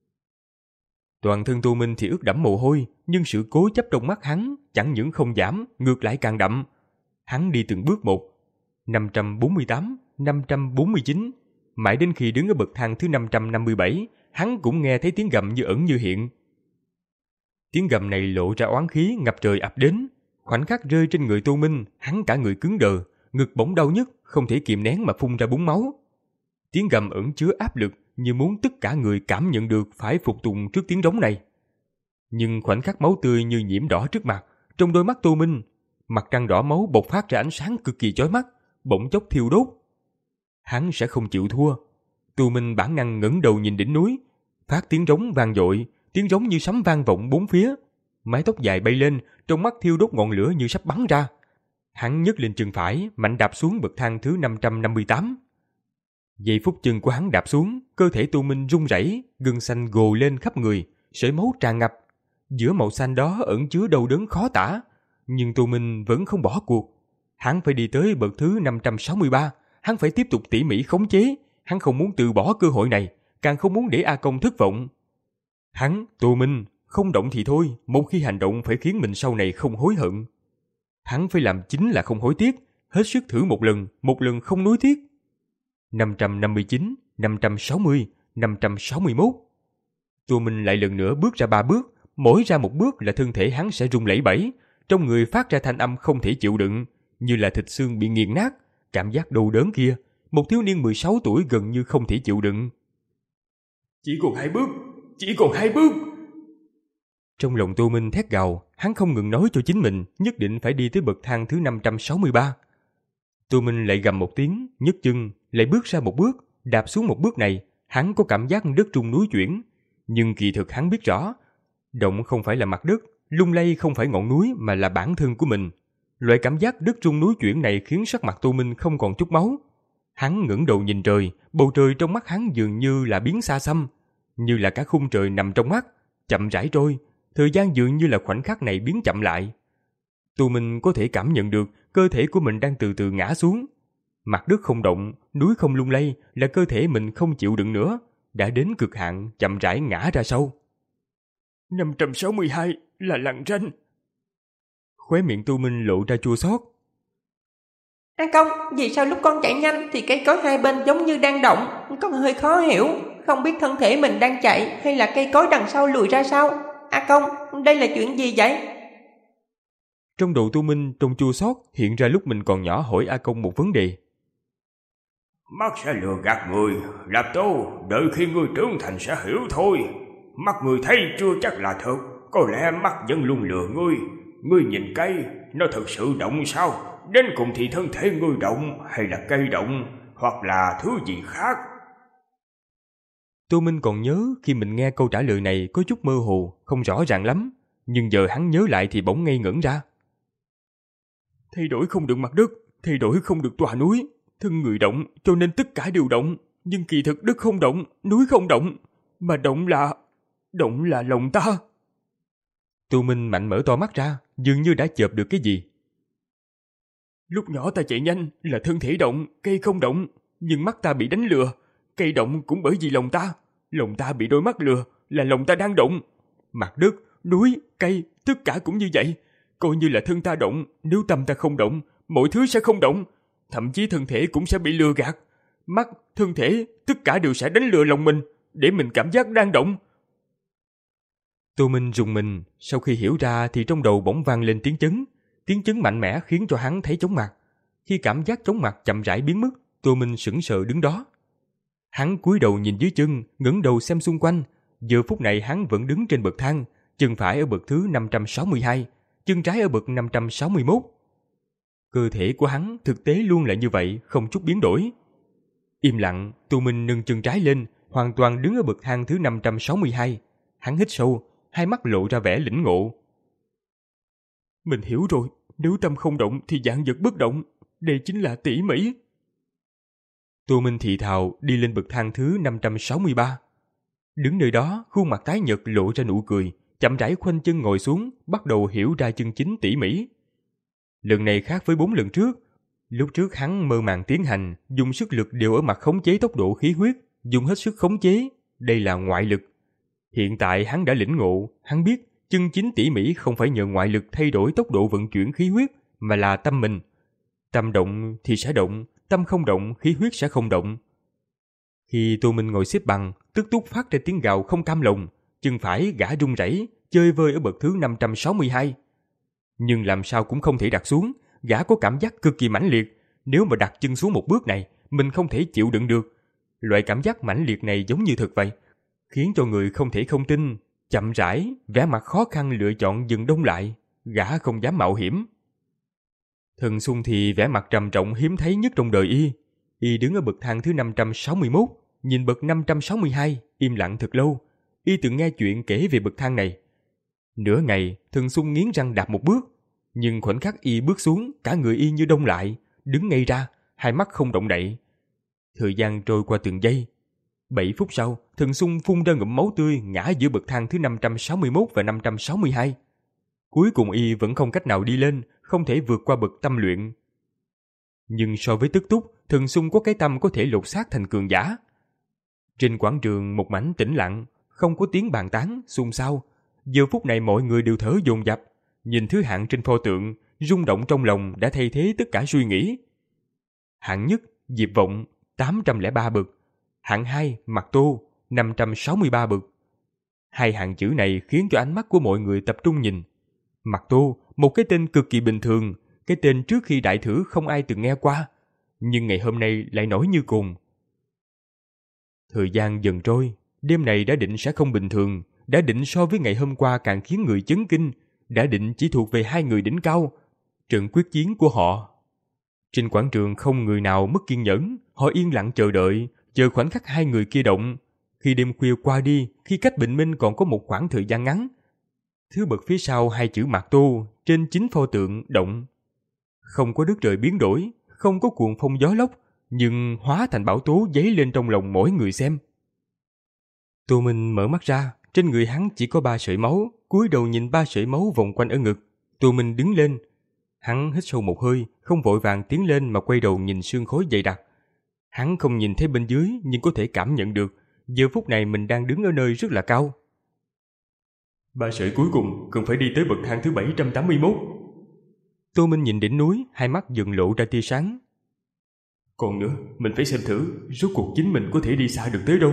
Speaker 1: Toàn thân Tu Minh thì ướt đẫm mồ hôi, nhưng sự cố chấp trong mắt hắn chẳng những không giảm, ngược lại càng đậm. Hắn đi từng bước một, năm trăm bốn mươi tám, năm trăm bốn mươi chín, mãi đến khi đứng ở bậc thang thứ năm trăm năm mươi bảy, hắn cũng nghe thấy tiếng gầm như ẩn như hiện. Tiếng gầm này lộ ra oán khí ngập trời ập đến, khoảnh khắc rơi trên người Tô Minh, hắn cả người cứng đờ, ngực bỗng đau nhức, không thể kìm nén mà phun ra búng máu. Tiếng gầm ẩn chứa áp lực, như muốn tất cả người cảm nhận được phải phục tùng trước tiếng rống này. Nhưng khoảnh khắc máu tươi như nhiễm đỏ trước mặt, trong đôi mắt Tô Minh, mặt trăng đỏ máu bộc phát ra ánh sáng cực kỳ chói mắt, bỗng chốc thiêu đốt. Hắn sẽ không chịu thua. Tô Minh bản năng ngẩng đầu nhìn đỉnh núi, phát tiếng rống vang dội, tiếng rống như sấm vang vọng bốn phía. Mái tóc dài bay lên, trong mắt thiêu đốt ngọn lửa như sắp bắn ra. Hắn nhấc lên chân phải, mạnh đạp xuống bậc thang thứ năm trăm năm mươi tám. Giây phút chân của hắn đạp xuống, cơ thể Tô Minh run rẩy, gân xanh gồ lên khắp người, sợi máu tràn ngập. Giữa màu xanh đó ẩn chứa đau đớn khó tả, nhưng Tô Minh vẫn không bỏ cuộc. Hắn phải đi tới bậc thứ năm trăm sáu mươi ba, hắn phải tiếp tục tỉ mỉ khống chế, hắn không muốn từ bỏ cơ hội này, càng không muốn để A Công thất vọng. Hắn, Tô Minh, không động thì thôi, một khi hành động phải khiến mình sau này không hối hận. Hắn phải làm chính là không hối tiếc, hết sức thử một lần, một lần không nuối tiếc. năm trăm năm mươi chín, năm trăm sáu mươi, năm trăm sáu mươi mốt. Tô Minh lại lần nữa bước ra ba bước, mỗi ra một bước là thân thể hắn sẽ rung lẩy bẩy, trong người phát ra thanh âm không thể chịu đựng, như là thịt xương bị nghiền nát, cảm giác đau đớn kia, một thiếu niên mười sáu tuổi gần như không thể chịu đựng.
Speaker 2: Chỉ còn hai bước, chỉ còn hai bước.
Speaker 1: Trong lòng Tô Minh thét gào, hắn không ngừng nói cho chính mình nhất định phải đi tới bậc thang thứ năm trăm sáu mươi ba. Tô Minh lại gầm một tiếng, nhấc chân, lại bước ra một bước, đạp xuống một bước này, hắn có cảm giác đất rung núi chuyển, nhưng kỳ thực hắn biết rõ, động không phải là mặt đất, lung lay không phải ngọn núi mà là bản thân của mình. Loại cảm giác đất rung núi chuyển này khiến sắc mặt Tô Minh không còn chút máu. Hắn ngẩng đầu nhìn trời, bầu trời trong mắt hắn dường như là biến xa xăm, như là cả khung trời nằm trong mắt, chậm rãi trôi, thời gian dường như là khoảnh khắc này biến chậm lại. Tô Minh có thể cảm nhận được cơ thể của mình đang từ từ ngã xuống. Mặt đất không động, núi không lung lay là cơ thể mình không chịu đựng nữa, đã đến cực hạn chậm rãi ngã ra sâu.
Speaker 2: năm trăm sáu mươi hai là lằn ranh.
Speaker 1: Khóe miệng Tô Minh lộ ra chua xót.
Speaker 3: A Công, vì sao lúc con chạy nhanh thì cây cối hai bên giống như đang động, con hơi khó hiểu, không biết thân thể mình đang chạy hay là cây cối đằng sau lùi ra sau. A Công, đây là chuyện gì vậy?
Speaker 1: Trong đầu Tô Minh trong chua xót hiện ra lúc mình còn nhỏ hỏi A Công một vấn đề.
Speaker 2: Mắt sẽ lừa gạt người, Lạp Tô, đợi khi ngươi trưởng thành sẽ hiểu thôi. Mắt ngươi thấy chưa chắc là thật, có lẽ mắt vẫn luôn lừa ngươi. Ngươi nhìn cây, nó thật sự động sao? Đến cùng thì thân thể ngươi động, hay là cây động, hoặc là thứ gì khác?
Speaker 1: Tô Minh còn nhớ khi mình nghe câu trả lời này có chút mơ hồ, không rõ ràng lắm. Nhưng giờ hắn nhớ lại thì bỗng ngây ngẩn ra. Thay đổi không được mặt đất, thay đổi không được tòa núi. Thân người động cho nên tất cả đều động. Nhưng kỳ thực đất không động, núi không động. Mà động là... động là lòng ta. Tô Minh mạnh mở to mắt ra, dường như đã chợp được cái gì. Lúc nhỏ ta chạy nhanh là thân thể động, cây không động. Nhưng mắt ta bị đánh lừa. Cây động cũng bởi vì lòng ta. Lòng ta bị đôi mắt lừa là lòng ta đang động. Mặt đất, núi, cây, tất cả cũng như vậy. Coi như là thân ta động, nếu tâm ta không động, mọi thứ sẽ không động. Thậm chí thân thể cũng sẽ bị lừa gạt. Mắt, thân thể, tất cả đều sẽ đánh lừa lòng mình, để mình cảm giác đang động. Tô Minh rùng mình, sau khi hiểu ra thì trong đầu bỗng vang lên tiếng chấn. Tiếng chấn mạnh mẽ khiến cho hắn thấy chóng mặt. Khi cảm giác chóng mặt chậm rãi biến mất, Tô Minh sững sờ đứng đó. Hắn cúi đầu nhìn dưới chân, ngẩng đầu xem xung quanh. Giờ phút này hắn vẫn đứng trên bậc thang, chân phải ở bậc thứ năm trăm sáu mươi hai, chân trái ở bậc năm trăm sáu mươi mốt. Cơ thể của hắn thực tế luôn là như vậy, không chút biến đổi. Im lặng, Tô Minh nâng chân trái lên, hoàn toàn đứng ở bậc thang thứ năm trăm sáu mươi hai. Hắn hít sâu, hai mắt lộ ra vẻ lĩnh ngộ. Mình hiểu rồi, nếu tâm không động thì vạn vật bất động, đây chính là tỉ mỉ. Tô Minh thì thào đi lên bậc thang thứ năm trăm sáu mươi ba. Đứng nơi đó, khuôn mặt tái nhợt lộ ra nụ cười, chậm rãi khoanh chân ngồi xuống, bắt đầu hiểu ra chân chính tỉ mỉ. Lần này khác với bốn lần trước. Lúc trước hắn mơ màng tiến hành, dùng sức lực đều ở mặt khống chế tốc độ khí huyết, dùng hết sức khống chế, đây là ngoại lực. Hiện tại hắn đã lĩnh ngộ, hắn biết chân chính tỉ mỉ không phải nhờ ngoại lực thay đổi tốc độ vận chuyển khí huyết, mà là tâm mình. Tâm động thì sẽ động, tâm không động khí huyết sẽ không động. Khi Tô Minh ngồi xếp bằng, tức túc phát ra tiếng gào không cam lòng, chân phải gã run rẩy, chơi vơi ở bậc thứ năm trăm sáu mươi hai. Nhưng làm sao cũng không thể đặt xuống, gã có cảm giác cực kỳ mãnh liệt, nếu mà đặt chân xuống một bước này, mình không thể chịu đựng được. Loại cảm giác mãnh liệt này giống như thực vậy, khiến cho người không thể không tin. Chậm rãi, vẻ mặt khó khăn lựa chọn dừng đông lại, gã không dám mạo hiểm. Thần Xuân thì vẻ mặt trầm trọng hiếm thấy nhất trong đời y. Y đứng ở bậc thang thứ năm trăm sáu mươi mốt, nhìn bậc năm trăm sáu mươi hai, im lặng thật lâu. Y từng nghe chuyện kể về bậc thang này. Nửa ngày, Thần Xuân nghiến răng đạp một bước, nhưng khoảnh khắc y bước xuống, cả người y như đông lại, đứng ngay ra, hai mắt không động đậy. Thời gian trôi qua từng giây. Bảy phút sau, Thần Xuân phun ra ngụm máu tươi, ngã giữa bậc thang thứ năm trăm sáu mươi mốt và năm trăm sáu mươi hai. Cuối cùng y vẫn không cách nào đi lên, không thể vượt qua bậc tâm luyện. Nhưng so với Tức Túc, Thần Xuân có cái tâm có thể lột xác thành cường giả. Trên quảng trường một mảnh tĩnh lặng, không có tiếng bàn tán, xôn xao. Giờ phút này mọi người đều thở dồn dập, nhìn thứ hạng trên pho tượng, rung động trong lòng đã thay thế tất cả suy nghĩ. Hạng nhất, Diệp Vọng, tám trăm lẻ ba bậc. Hạng hai, Mạc Tô, năm trăm sáu mươi ba bậc. Hai hạng chữ này khiến cho ánh mắt của mọi người tập trung nhìn. Mạc Tô, một cái tên cực kỳ bình thường, cái tên trước khi đại thử không ai từng nghe qua, nhưng ngày hôm nay lại nổi như cồn. Thời gian dần trôi, đêm này đã định sẽ không bình thường, đã định so với ngày hôm qua càng khiến người chấn kinh, đã định chỉ thuộc về hai người đỉnh cao, trận quyết chiến của họ. Trên quảng trường không người nào mất kiên nhẫn, họ yên lặng chờ đợi, chờ khoảnh khắc hai người kia động. Khi đêm khuya qua đi, khi cách bình minh còn có một khoảng thời gian ngắn, thứ bậc phía sau hai chữ Mạc Tô trên chính pho tượng động. Không có đất trời biến đổi, không có cuồng phong gió lốc, nhưng hóa thành bão tố dấy lên trong lòng mỗi người xem. Tô Minh mở mắt ra, trên người hắn chỉ có ba sợi máu, cúi đầu nhìn ba sợi máu vòng quanh ở ngực. Tô Minh đứng lên, hắn hít sâu một hơi, không vội vàng tiến lên mà quay đầu nhìn xương khối dày đặc. Hắn không nhìn thấy bên dưới nhưng có thể cảm nhận được, giờ phút này mình đang đứng ở nơi rất là cao. Ba sợi cuối cùng cần phải đi tới bậc thang thứ bảy trăm tám mươi mốt. Tô Minh nhìn đỉnh núi, hai mắt dần lộ ra tia sáng. Còn nữa, mình phải xem thử, rốt cuộc chính mình có thể đi xa được tới đâu.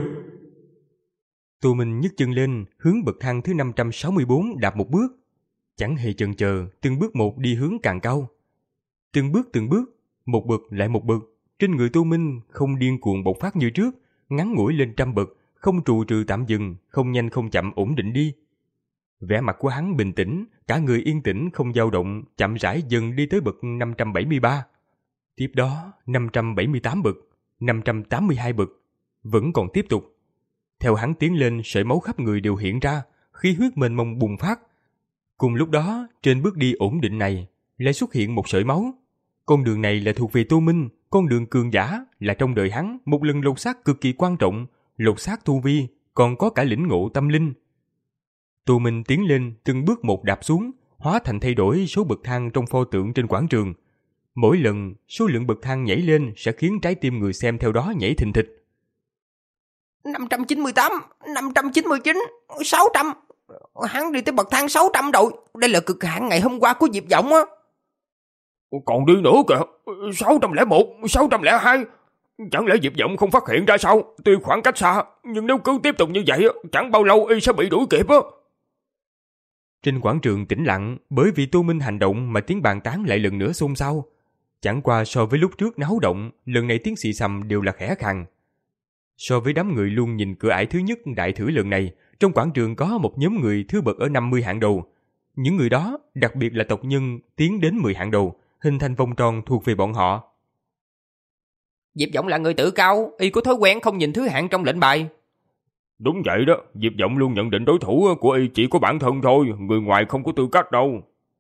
Speaker 1: Tô Minh nhấc chân lên, hướng bậc thang thứ năm trăm sáu mươi bốn đạp một bước. Chẳng hề chần chờ, từng bước một đi hướng càng cao. Từng bước từng bước, một bậc lại một bậc, trên người Tô Minh không điên cuồng bộc phát như trước, ngắn ngủi lên trăm bậc, không trù trừ tạm dừng, không nhanh không chậm ổn định đi. Vẻ mặt của hắn bình tĩnh, cả người yên tĩnh không dao động, chậm rãi dần đi tới bậc năm trăm bảy mươi ba. Tiếp đó năm trăm bảy mươi tám bậc, năm trăm tám mươi hai bậc, vẫn còn tiếp tục. Theo hắn tiến lên, sợi máu khắp người đều hiện ra, khí huyết mênh mông bùng phát. Cùng lúc đó, trên bước đi ổn định này, lại xuất hiện một sợi máu. Con đường này là thuộc về Tô Minh, con đường cường giả, là trong đời hắn một lần lột xác cực kỳ quan trọng, lột xác tu vi, còn có cả lĩnh ngộ tâm linh. Tô Minh tiến lên, từng bước một đạp xuống, hóa thành thay đổi số bậc thang trong pho tượng trên quảng trường. Mỗi lần, số lượng bậc thang nhảy lên sẽ khiến trái tim người xem theo đó nhảy thình thịch.
Speaker 3: năm trăm chín mươi tám, năm trăm chín mươi chín, sáu trăm. Hắn đi tới bậc thang sáu trăm rồi. Đây là cực hạn ngày hôm qua của Diệp Vọng á.
Speaker 2: Còn đi nữa kìa, sáu trăm lẻ một, sáu trăm lẻ hai. Chẳng lẽ Diệp Vọng không phát hiện ra sao? Tuy khoảng cách xa, nhưng nếu cứ tiếp tục như vậy, chẳng bao lâu y sẽ bị đuổi kịp á.
Speaker 1: Trên quảng trường tĩnh lặng, bởi vì Tô Minh hành động mà tiếng bàn tán lại lần nữa xôn xao. Chẳng qua so với lúc trước náo động, lần này tiếng xì xầm đều là khẽ khàng. So với đám người luôn nhìn cửa ải thứ nhất đại thử lần này, trong quảng trường có một nhóm người thứ bậc ở năm mươi hạng đầu. Những người đó, đặc biệt là tộc nhân tiến đến mười hạng đầu, hình thành vòng tròn thuộc về bọn họ.
Speaker 3: Diệp Vọng là người tự cao, y có thói quen không nhìn thứ hạng trong lệnh bài.
Speaker 2: Đúng vậy đó, Diệp Vọng luôn nhận định đối thủ của y chỉ có bản thân thôi, người ngoài không có tư cách đâu.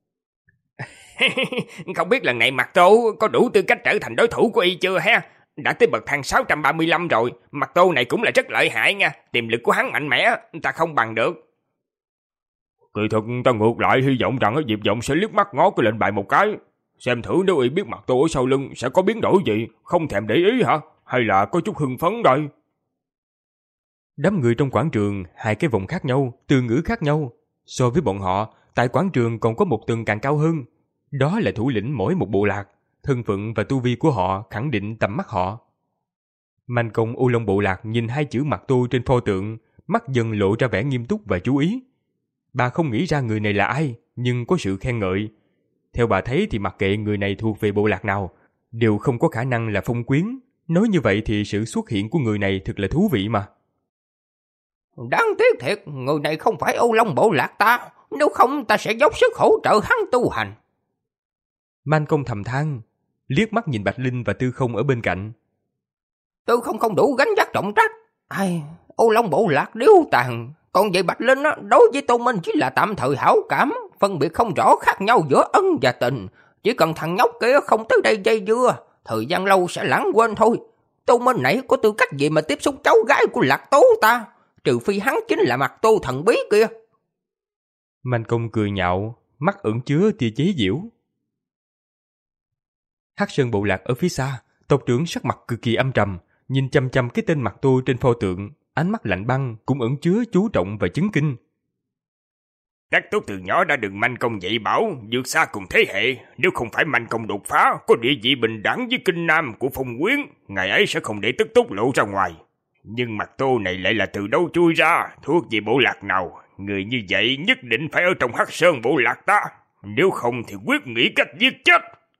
Speaker 3: Không biết lần này Mạc Tô có đủ tư cách trở thành đối thủ của y chưa ha? Đã tới bậc thang sáu trăm ba mươi lăm rồi, Mạc Tô này cũng là rất lợi hại nha, tiềm lực của hắn mạnh mẽ, ta không bằng được.
Speaker 2: Kỳ thực ta ngược lại hy vọng rằng Diệp Vọng sẽ liếc mắt ngó cái lệnh bài một cái, xem thử nếu y biết Mạc Tô ở sau lưng sẽ có biến đổi gì, không thèm để ý hả? Hay là có chút hưng phấn đây?
Speaker 1: Đám người trong quảng trường, hai cái vòng khác nhau, từ ngữ khác nhau. So với bọn họ, tại quảng trường còn có một tầng càng cao hơn. Đó là thủ lĩnh mỗi một bộ lạc, thân phận và tu vi của họ khẳng định tầm mắt họ. Man Công Ô Long bộ lạc nhìn hai chữ Mạc Tô trên pho tượng, mắt dần lộ ra vẻ nghiêm túc và chú ý. Bà không nghĩ ra người này là ai, nhưng có sự khen ngợi. Theo bà thấy thì mặc kệ người này thuộc về bộ lạc nào, đều không có khả năng là phong quyến. Nói như vậy thì sự xuất hiện của người này thật là thú vị mà.
Speaker 3: Đáng tiếc thiệt, người này không phải Ô Long bộ lạc ta, nếu không ta sẽ dốc sức hỗ trợ hắn tu hành.
Speaker 1: Man Công thầm than, liếc mắt nhìn Bạch Linh và Tư Không ở bên cạnh.
Speaker 3: Tư Không không đủ gánh vác trọng trách. Ai, Ô Long bộ lạc điếu tàn. Còn về Bạch Linh á, đối với Tô Minh chỉ là tạm thời hảo cảm, phân biệt không rõ khác nhau giữa ân và tình. Chỉ cần thằng nhóc kia không tới đây dây dưa, thời gian lâu sẽ lãng quên thôi. Tô Minh này có tư cách gì mà tiếp xúc cháu gái của Lạc Tố ta? Trừ phi hắn chính là Mạc Tô thần bí kia.
Speaker 1: Man Công cười nhạo, mắt ẩn chứa tia chế giễu. Hắc Sơn bộ lạc ở phía xa, tộc trưởng sắc mặt cực kỳ âm trầm, nhìn chăm chăm cái tên Mạc Tô trên pho tượng, ánh mắt lạnh băng cũng ẩn chứa chú trọng và chấn kinh.
Speaker 2: Các tốt từ nhỏ đã được Man Công dạy bảo, vượt xa cùng thế hệ. Nếu không phải Man Công đột phá, có địa vị bình đẳng với Kinh Nam của Phong Quyến, ngày ấy sẽ không để tức tốc lộ ra ngoài. Nhưng Mạc Tô này lại là từ đâu chui ra, thuộc về bộ lạc nào? Người như vậy nhất định phải ở trong Hắc Sơn bộ lạc ta, nếu không thì quyết nghĩ cách giết chết.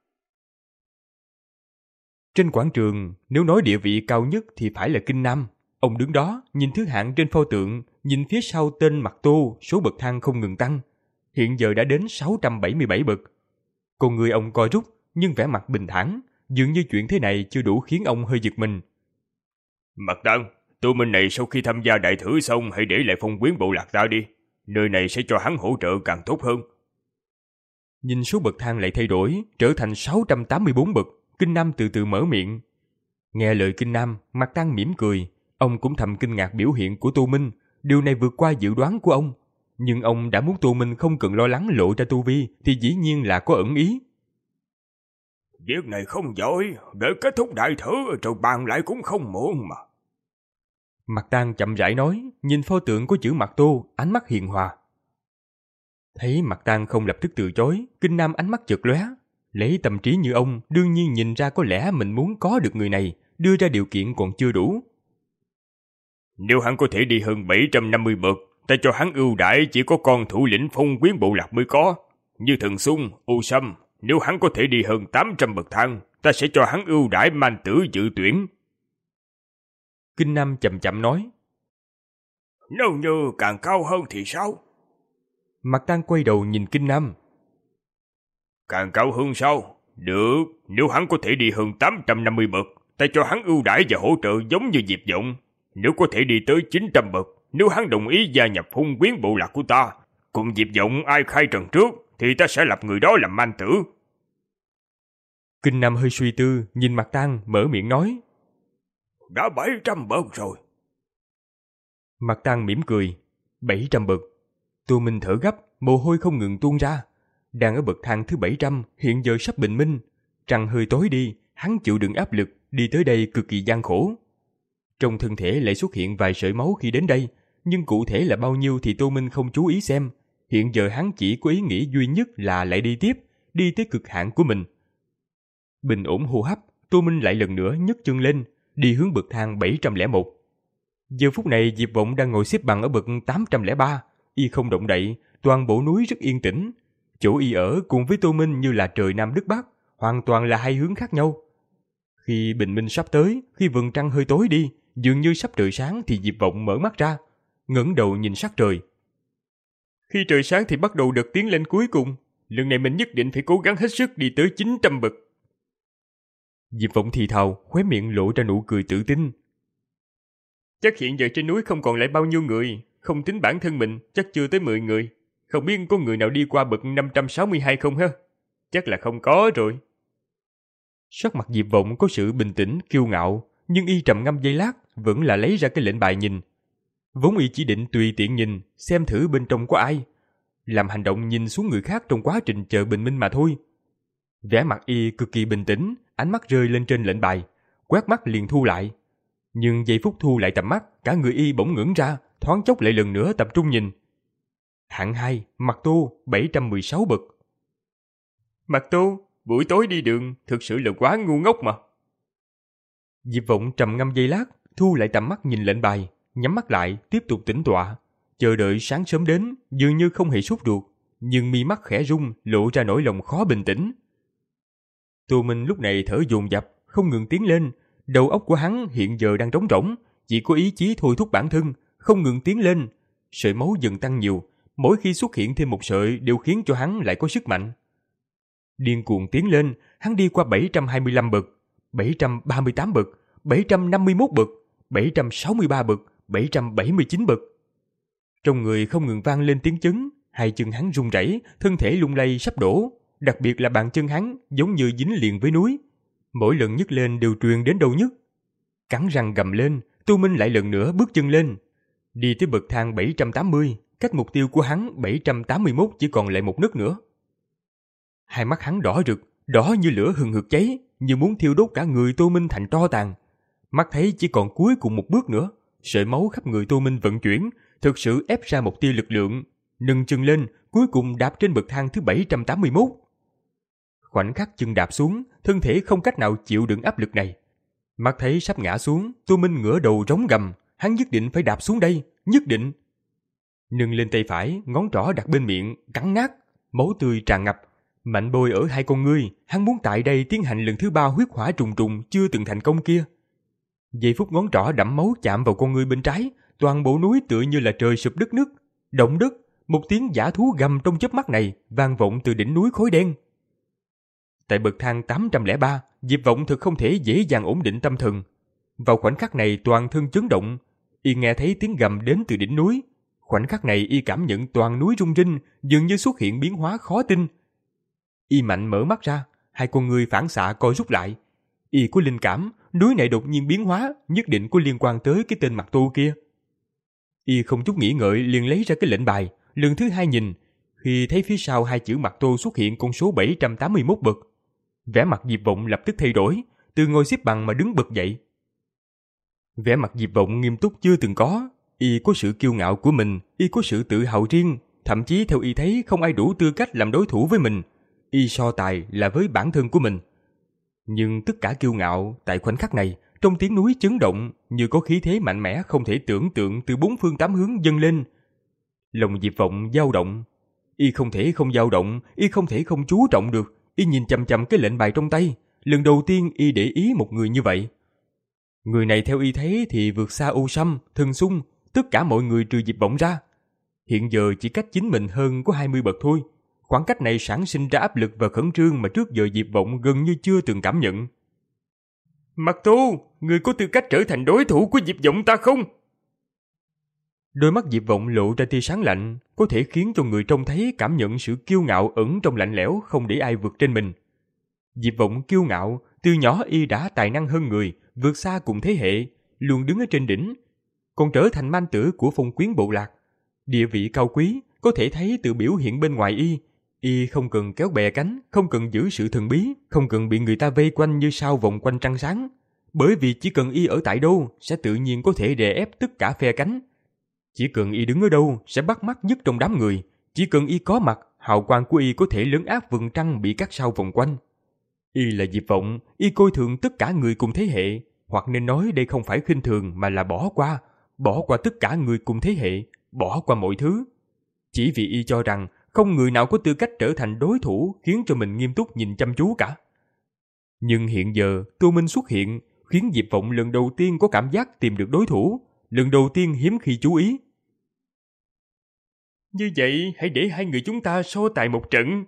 Speaker 1: Trên quảng trường, nếu nói địa vị cao nhất thì phải là Kinh Nam. Ông đứng đó, nhìn thứ hạng trên pho tượng, nhìn phía sau tên Mạc Tô, số bậc thang không ngừng tăng. Hiện giờ đã đến sáu trăm bảy mươi bảy bậc. Con người ông co rút, nhưng vẻ mặt bình thản, dường như chuyện thế này chưa đủ khiến ông hơi giật mình.
Speaker 2: Mạc Đăng, Tô Minh này sau khi tham gia đại thử xong hãy để lại Phong Quyến bộ lạc ta đi. Nơi này sẽ cho hắn hỗ trợ càng tốt hơn.
Speaker 1: Nhìn số bậc thang lại thay đổi, trở thành sáu trăm tám mươi bốn bậc, Kinh Nam từ từ mở miệng. Nghe lời Kinh Nam, Mạc Tăng mỉm cười. Ông cũng thầm kinh ngạc biểu hiện của Tô Minh, điều này vượt qua dự đoán của ông. Nhưng ông đã muốn Tô Minh không cần lo lắng lộ ra tu vi, thì dĩ nhiên là có ẩn ý.
Speaker 2: Việc này không giỏi, để kết thúc đại thử rồi bàn lại cũng không muộn mà.
Speaker 1: Mạc Tăng chậm rãi nói, nhìn pho tượng có chữ Mạc Tô, ánh mắt hiền hòa. Thấy Mạc Tăng không lập tức từ chối, Kinh Nam ánh mắt chợt lóe. Lấy tâm trí như ông, đương nhiên nhìn ra có lẽ mình muốn có được người này, đưa ra điều kiện còn chưa đủ.
Speaker 2: Nếu hắn có thể đi hơn bảy trăm năm mươi bậc, ta cho hắn ưu đãi chỉ có con thủ lĩnh Phong Quyến bộ lạc mới có. Như Thần Xung, U Sâm, nếu hắn có thể đi hơn tám trăm bậc thang, ta sẽ cho hắn ưu đãi man tử dự tuyển.
Speaker 1: Kinh Nam chậm chậm nói.
Speaker 2: Nếu như càng cao hơn thì sao?
Speaker 1: Mạc Tang quay đầu nhìn Kinh Nam.
Speaker 2: Càng cao hơn sao? Được, nếu hắn có thể đi hơn tám trăm năm mươi bậc, ta cho hắn ưu đãi và hỗ trợ giống như Diệp Vọng. Nếu có thể đi tới chín trăm bậc, nếu hắn đồng ý gia nhập hung quyến bộ lạc của ta, cùng Diệp Vọng ai khai trần trước, thì ta sẽ lập người đó làm man tử.
Speaker 1: Kinh Nam hơi suy tư, nhìn Mạc Tang mở miệng nói.
Speaker 2: Đã bảy trăm bậc rồi.
Speaker 1: Mạc Tang mỉm cười. bảy trăm bậc. Tô Minh thở gấp, mồ hôi không ngừng tuôn ra. Đang ở bậc thang thứ bảy trăm, hiện giờ sắp bình minh. Trăng hơi tối đi, hắn chịu đựng áp lực, đi tới đây cực kỳ gian khổ. Trong thân thể lại xuất hiện vài sợi máu khi đến đây, nhưng cụ thể là bao nhiêu thì Tô Minh không chú ý xem. Hiện giờ hắn chỉ có ý nghĩ duy nhất là lại đi tiếp, đi tới cực hạn của mình. Bình ổn hô hấp, Tô Minh lại lần nữa nhấc chân lên, đi hướng bậc thang bảy trăm lẻ một. Giờ phút này Diệp Vọng đang ngồi xếp bằng ở bậc tám trăm lẻ ba, y không động đậy, toàn bộ núi rất yên tĩnh. Chỗ y ở cùng với Tô Minh như là trời Nam Đất Bắc, hoàn toàn là hai hướng khác nhau. Khi bình minh sắp tới, khi vầng trăng hơi tối đi, dường như sắp trời sáng thì Diệp Vọng mở mắt ra, ngẩng đầu nhìn sắc trời. Khi trời sáng thì bắt đầu đợt tiến lên cuối cùng, lần này mình nhất định phải cố gắng hết sức đi tới chín trăm bậc. Diệp Vọng thì thào, khóe miệng lộ ra nụ cười tự tin. Chắc hiện giờ trên núi không còn lại bao nhiêu người, không tính bản thân mình, chắc chưa tới mười người. Không biết có người nào đi qua bậc năm trăm sáu mươi hai không ha? Chắc là không có rồi. Sắc mặt Diệp Vọng có sự bình tĩnh, kiêu ngạo, nhưng y trầm ngâm giây lát, vẫn là lấy ra cái lệnh bài nhìn. Vốn y chỉ định tùy tiện nhìn, xem thử bên trong có ai. Làm hành động nhìn xuống người khác trong quá trình chờ bình minh mà thôi. Vẻ mặt y cực kỳ bình tĩnh, ánh mắt rơi lên trên lệnh bài, quét mắt liền thu lại. Nhưng giây phút thu lại tầm mắt, cả người y bỗng ngẩng ra, thoáng chốc lại lần nữa tập trung nhìn. Hạng hai, Mạc Tô, bảy trăm mười sáu bậc. Mạc Tô, buổi tối đi đường, thực sự là quá ngu ngốc mà. Diệp Vọng trầm ngâm giây lát, thu lại tầm mắt nhìn lệnh bài, nhắm mắt lại, tiếp tục tĩnh tọa, chờ đợi sáng sớm đến, dường như không hề sốt ruột, nhưng mi mắt khẽ rung, lộ ra nỗi lòng khó bình tĩnh. Tô Minh lúc này thở dồn dập, không ngừng tiến lên, đầu óc của hắn hiện giờ đang trống rỗng, chỉ có ý chí thôi thúc bản thân, không ngừng tiến lên. Sợi máu dần tăng nhiều, mỗi khi xuất hiện thêm một sợi đều khiến cho hắn lại có sức mạnh. Điên cuồng tiến lên, hắn đi qua bảy trăm hai mươi lăm bậc, bảy trăm ba mươi tám bậc, bảy trăm năm mươi mốt bậc, bảy trăm sáu mươi ba bậc, bảy trăm bảy mươi chín bậc. Trong người không ngừng vang lên tiếng chấn, hai chân hắn run rẩy, thân thể lung lay sắp đổ, đặc biệt là bàn chân hắn giống như dính liền với núi. Mỗi lần nhấc lên đều truyền đến đau nhức. Cắn răng gầm lên, Tô Minh lại lần nữa bước chân lên. Đi tới bậc thang bảy trăm tám mươi, cách mục tiêu của hắn bảy trăm tám mươi mốt chỉ còn lại một nấc nữa. Hai mắt hắn đỏ rực, đỏ như lửa hừng hực cháy, như muốn thiêu đốt cả người Tô Minh thành tro tàn. Mắt thấy chỉ còn cuối cùng một bước nữa, sợi máu khắp người Tô Minh vận chuyển, thực sự ép ra một tia lực lượng, nâng chân lên, cuối cùng đạp trên bậc thang thứ bảy trăm tám mươi mốt. Khoảnh khắc chân đạp xuống, thân thể không cách nào chịu đựng áp lực này. Mắt thấy sắp ngã xuống, Tô Minh ngửa đầu rống gầm, hắn nhất định phải đạp xuống đây, nhất định. Nâng lên tay phải, ngón trỏ đặt bên miệng, cắn nát, máu tươi tràn ngập, mạnh bôi ở hai con ngươi, hắn muốn tại đây tiến hành lần thứ ba huyết hỏa trùng trùng chưa từng thành công kia. Giây phút ngón trỏ đẫm máu chạm vào con ngươi bên trái, toàn bộ núi tựa như là trời sụp đất nứt, động đất, một tiếng dã thú gầm trong chớp mắt này vang vọng từ đỉnh núi khối đen. Tại bậc thang tám trăm lẻ ba, Diệp Vọng thực không thể dễ dàng ổn định tâm thần. Vào khoảnh khắc này toàn thân chấn động, y nghe thấy tiếng gầm đến từ đỉnh núi. Khoảnh khắc này y cảm nhận toàn núi rung rinh, dường như xuất hiện biến hóa khó tin. Y mạnh mở mắt ra, hai con người phản xạ co rút lại. Y có linh cảm, núi này đột nhiên biến hóa, nhất định có liên quan tới cái tên Mạc Tô kia. Y không chút nghĩ ngợi liền lấy ra cái lệnh bài, lần thứ hai nhìn, khi thấy phía sau hai chữ Mạc Tô xuất hiện con số bảy trăm tám mươi mốt bậc. Vẻ mặt Diệp Vọng lập tức thay đổi, từ ngồi xếp bằng mà đứng bật dậy. Vẻ mặt Diệp Vọng nghiêm túc chưa từng có, y có sự kiêu ngạo của mình, y có sự tự hào riêng, thậm chí theo y thấy không ai đủ tư cách làm đối thủ với mình. Y so tài là với bản thân của mình. Nhưng tất cả kiêu ngạo tại khoảnh khắc này, trong tiếng núi chấn động như có khí thế mạnh mẽ không thể tưởng tượng từ bốn phương tám hướng dâng lên. Lòng Diệp Vọng dao động, y không thể không dao động, y không thể không chú trọng được. Y nhìn chằm chằm cái lệnh bài trong tay, lần đầu tiên y để ý một người như vậy. Người này theo y thấy thì vượt xa Ô Sâm, Thần Xung, tất cả mọi người trừ Diệp Vọng ra. Hiện giờ chỉ cách chính mình hơn có hai mươi bậc thôi. Khoảng cách này sản sinh ra áp lực và khẩn trương mà trước giờ Diệp Vọng gần như chưa từng cảm nhận.
Speaker 2: Mặc Tô, người có tư cách trở thành đối thủ của Diệp Vọng ta không?
Speaker 1: Đôi mắt Diệp Vọng lộ ra tia sáng lạnh, có thể khiến cho người trông thấy cảm nhận sự kiêu ngạo ẩn trong lạnh lẽo không để ai vượt trên mình. Diệp Vọng kiêu ngạo, từ nhỏ y đã tài năng hơn người, vượt xa cùng thế hệ, luôn đứng ở trên đỉnh, còn trở thành man tử của phong quyến bộ lạc. Địa vị cao quý có thể thấy từ biểu hiện bên ngoài y. Y không cần kéo bè cánh, không cần giữ sự thần bí, không cần bị người ta vây quanh như sao vòng quanh trăng sáng. Bởi vì chỉ cần y ở tại đâu sẽ tự nhiên có thể đè ép tất cả phe cánh. Chỉ cần y đứng ở đâu sẽ bắt mắt nhất trong đám người. Chỉ cần y có mặt, hào quang của y có thể lấn áp vầng trăng bị các sao vòng quanh. Y là Diệp Vọng, y coi thường tất cả người cùng thế hệ, hoặc nên nói đây không phải khinh thường mà là bỏ qua, bỏ qua tất cả người cùng thế hệ, bỏ qua mọi thứ. Chỉ vì y cho rằng không người nào có tư cách trở thành đối thủ khiến cho mình nghiêm túc nhìn chăm chú cả. Nhưng hiện giờ Tô Minh xuất hiện khiến Diệp Vọng lần đầu tiên có cảm giác tìm được đối thủ, lần đầu tiên hiếm khi chú ý.
Speaker 2: Như vậy hãy để hai người chúng ta so tài một trận.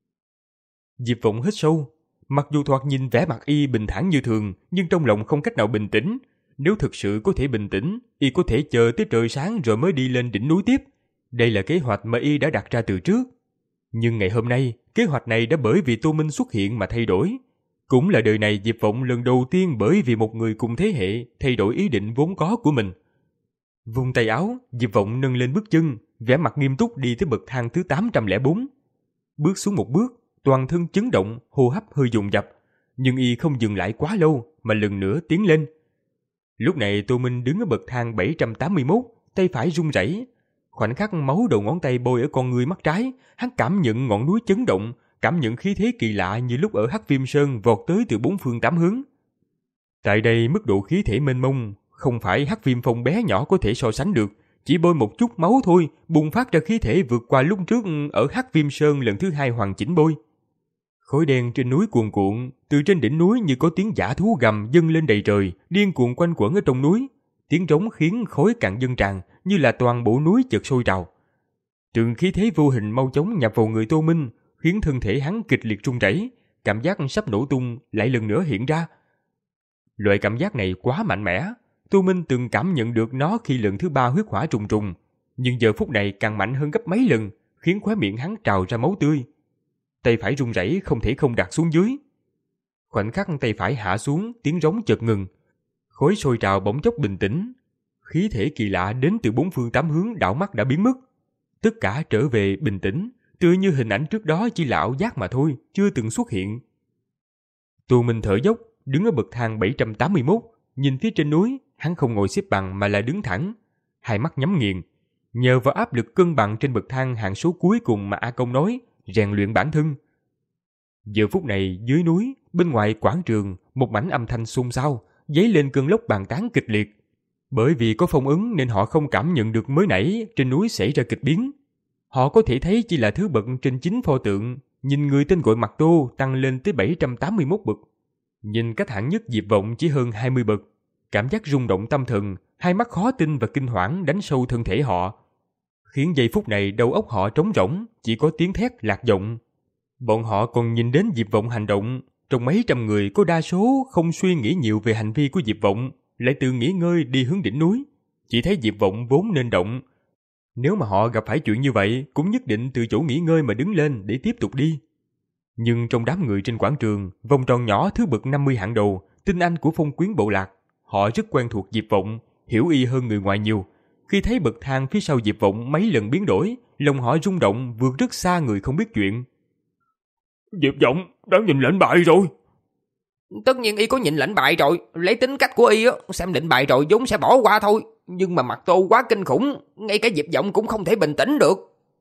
Speaker 1: Diệp Vọng hít sâu, mặc dù thoạt nhìn vẻ mặt y bình thản như thường, nhưng trong lòng không cách nào bình tĩnh. Nếu thực sự có thể bình tĩnh, y có thể chờ tới trời sáng rồi mới đi lên đỉnh núi tiếp. Đây là kế hoạch mà y đã đặt ra từ trước. Nhưng ngày hôm nay, kế hoạch này đã bởi vì Tô Minh xuất hiện mà thay đổi. Cũng là đời này Diệp Vọng lần đầu tiên bởi vì một người cùng thế hệ thay đổi ý định vốn có của mình. Vung tay áo, Diệp Vọng nâng lên bước chân, vẻ mặt nghiêm túc đi tới bậc thang thứ tám trăm lẻ bốn. Bước xuống một bước, toàn thân chấn động, hô hấp hơi dồn dập, nhưng y không dừng lại quá lâu mà lần nữa tiến lên. Lúc này Tô Minh đứng ở bậc thang bảy trăm tám mươi mốt, tay phải run rẩy. Khoảnh khắc máu đầu ngón tay bôi ở con ngươi mắt trái, hắn cảm nhận ngọn núi chấn động, cảm nhận khí thế kỳ lạ như lúc ở Hắc Viêm Sơn vọt tới từ bốn phương tám hướng. Tại đây mức độ khí thể mênh mông, không phải Hắc Viêm Phong bé nhỏ có thể so sánh được, chỉ bôi một chút máu thôi, bùng phát ra khí thể vượt qua lúc trước ở Hắc Viêm Sơn lần thứ hai hoàn chỉnh bôi. Khói đen trên núi cuồn cuộn, từ trên đỉnh núi như có tiếng dã thú gầm dâng lên đầy trời, điên cuồng quanh quẩn ở trong núi. Tiếng trống khiến khói càng dâng tràn, như là toàn bộ núi chợt sôi trào. Từng khí thế vô hình mau chóng nhập vào người Tô Minh, khiến thân thể hắn kịch liệt run rẩy, cảm giác sắp nổ tung lại lần nữa hiện ra. Loại cảm giác này quá mạnh mẽ, Tô Minh từng cảm nhận được nó khi lần thứ ba huyết hỏa trùng trùng, nhưng giờ phút này càng mạnh hơn gấp mấy lần, khiến khóe miệng hắn trào ra máu tươi. Tay phải run rẩy không thể không đặt xuống dưới. Khoảnh khắc tay phải hạ xuống, tiếng rống chợt ngừng. Khói sôi trào bỗng chốc bình tĩnh. Khí thể kỳ lạ đến từ bốn phương tám hướng đảo mắt đã biến mất. Tất cả trở về bình tĩnh, tựa như hình ảnh trước đó chỉ là ảo giác mà thôi, chưa từng xuất hiện. Tô Minh thở dốc, đứng ở bậc thang bảy trăm tám mươi mốt, nhìn phía trên núi, hắn không ngồi xếp bằng mà là đứng thẳng, hai mắt nhắm nghiền. Nhờ vào áp lực cân bằng trên bậc thang hạng số cuối cùng mà A Công nói, rèn luyện bản thân. Giờ phút này dưới núi, bên ngoài quảng trường, một mảnh âm thanh xôn xao, dấy lên cơn lốc bàn tán kịch liệt. Bởi vì có phong ấn nên họ không cảm nhận được mới nãy trên núi xảy ra kịch biến. Họ có thể thấy chỉ là thứ bậc trên chính pho tượng, nhìn người tên gọi Mặc Tô tăng lên tới bảy trăm tám mươi mốt bậc. Nhìn cách hạng nhất Diệp Vọng chỉ hơn hai mươi bậc. Cảm giác rung động tâm thần, hai mắt khó tin và kinh hoảng đánh sâu thân thể họ, khiến giây phút này đầu óc họ trống rỗng, chỉ có tiếng thét lạc giọng. Bọn họ còn nhìn đến Diệp Vọng hành động, trong mấy trăm người có đa số không suy nghĩ nhiều về hành vi của Diệp Vọng, lại tự nghỉ ngơi đi hướng đỉnh núi. Chỉ thấy Diệp Vọng vốn nên động. Nếu mà họ gặp phải chuyện như vậy, cũng nhất định từ chỗ nghỉ ngơi mà đứng lên để tiếp tục đi. Nhưng trong đám người trên quảng trường, vòng tròn nhỏ thứ bậc năm mươi hạng đầu, tinh anh của phong quyến bộ lạc, họ rất quen thuộc Diệp Vọng, hiểu y hơn người ngoài nhiều. Khi thấy bậc thang phía sau Diệp Vọng mấy lần biến đổi, lòng họ rung động vượt rất xa người không biết chuyện.
Speaker 2: Diệp Vọng đã nhìn lệnh bài rồi.
Speaker 3: Tất nhiên y có nhìn lệnh bài rồi, lấy tính cách của y á, xem lệnh bài rồi vốn sẽ bỏ qua thôi. Nhưng mà Mặc Tô quá kinh khủng, ngay cả Diệp Vọng cũng không thể bình tĩnh được.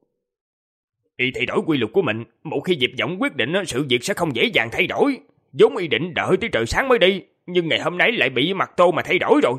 Speaker 2: Y thay đổi quy luật của mình, một khi Diệp Vọng quyết định sự việc sẽ không dễ dàng thay đổi. Vốn y định đợi tới trời sáng mới đi, nhưng ngày hôm nay lại bị Mặc Tô mà thay đổi rồi.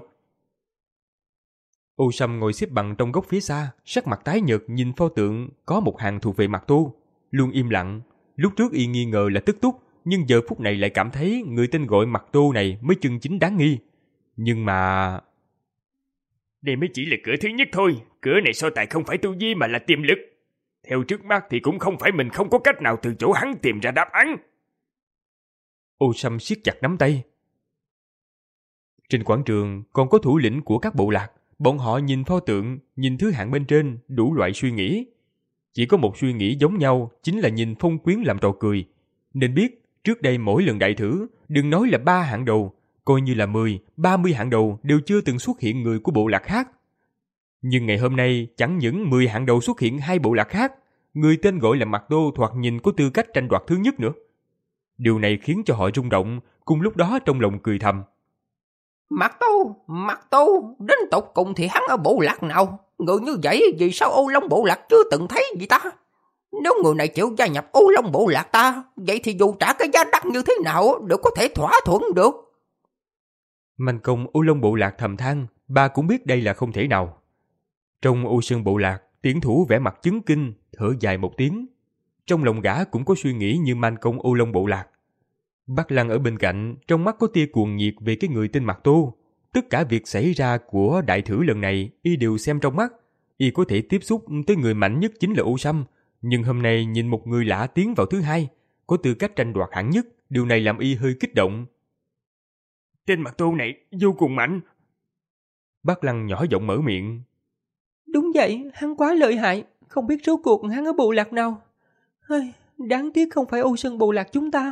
Speaker 1: Ô Sâm ngồi xếp bằng trong góc phía xa, sắc mặt tái nhợt nhìn pho tượng có một hàng thuộc về Mặc Tô, luôn im lặng. Lúc trước y nghi ngờ là Tức Túc, nhưng giờ phút này lại cảm thấy người tên gọi Mặt Tô này mới chân chính đáng nghi. Nhưng mà...
Speaker 2: Đây mới chỉ là cửa thứ nhất thôi, cửa này so tài không phải tu vi mà là tiềm lực. Theo trước mắt thì cũng không phải mình không có cách nào từ chỗ hắn tìm ra đáp án.
Speaker 1: Ô Sâm siết chặt nắm tay. Trên quảng trường còn có thủ lĩnh của các bộ lạc, bọn họ nhìn pho tượng, nhìn thứ hạng bên trên, đủ loại suy nghĩ. Chỉ có một suy nghĩ giống nhau, chính là nhìn Phong Quyến làm trò cười. Nên biết, trước đây mỗi lần đại thử, đừng nói là ba hạng đầu, coi như là mười, ba mươi hạng đầu đều chưa từng xuất hiện người của bộ lạc khác. Nhưng ngày hôm nay, chẳng những mười hạng đầu xuất hiện hai bộ lạc khác, người tên gọi là Mặt Tô thoạt nhìn có tư cách tranh đoạt thứ nhất nữa. Điều này khiến cho họ rung động, cùng lúc đó trong lòng cười thầm.
Speaker 3: Mặt Tô, Mặt Tô, đến tột cùng thì hắn ở bộ lạc nào? Người như vậy vì sao Ô Long bộ lạc chưa từng thấy gì ta? Nếu người này chịu gia nhập Ô Long bộ lạc ta, vậy thì dù trả cái giá đắt như thế nào đều có thể thỏa thuận được.
Speaker 1: Mạnh Công Ô Long bộ lạc thầm than, bà cũng biết đây là không thể nào. Trong Ô Sơn bộ lạc, Tiễn Thủ vẻ mặt chấn kinh, thở dài một tiếng. Trong lòng gã cũng có suy nghĩ như Man Công Ô Long bộ lạc. Bắc Lăng ở bên cạnh, trong mắt có tia cuồng nhiệt về cái người tên Mặt Tô. Tất cả việc xảy ra của đại thử lần này, y đều xem trong mắt. Y có thể tiếp xúc tới người mạnh nhất chính là Ô Sâm, nhưng hôm nay nhìn một người lạ tiến vào thứ hai, có tư cách tranh đoạt hạng nhất, điều này làm y hơi kích động.
Speaker 2: Tên Mặt Tô này vô cùng mạnh.
Speaker 1: Bắc Lăng nhỏ giọng mở miệng.
Speaker 3: Đúng vậy, hắn quá lợi hại, không biết rốt cuộc hắn ở bộ lạc nào. Hơi, đáng tiếc không phải Ô Sơn bộ lạc chúng ta.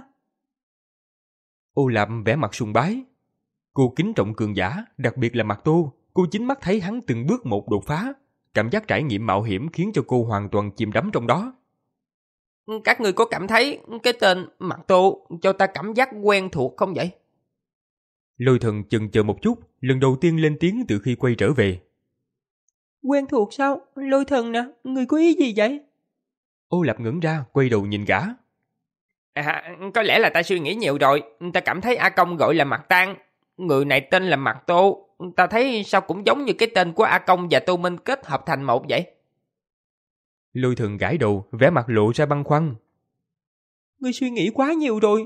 Speaker 1: Ô Lạp vẻ mặt sùng bái. Cô kính trọng cường giả, đặc biệt là Mặt Tô. Cô chính mắt thấy hắn từng bước một đột phá. Cảm giác trải nghiệm mạo hiểm khiến cho cô hoàn toàn chìm đắm trong đó.
Speaker 3: Các người có cảm thấy cái tên Mặt Tô cho ta cảm giác quen thuộc không vậy?
Speaker 1: Lôi Thần chần chờ một chút, lần đầu tiên lên tiếng từ khi quay trở về.
Speaker 3: Quen thuộc sao? Lôi Thần nè, người có ý gì vậy?
Speaker 1: Ô Lạp ngẩng ra, quay đầu nhìn gã.
Speaker 3: À, có lẽ là ta suy nghĩ nhiều rồi. Ta cảm thấy A Công gọi là Mặt Tang. Người này tên là Mặt Tô. Ta thấy sao cũng giống như cái tên của A Công và Tô Minh kết hợp thành một vậy.
Speaker 1: Lôi Thần gãi đầu, vẻ mặt lộ ra băn khoăn.
Speaker 3: Ngươi suy nghĩ quá nhiều rồi.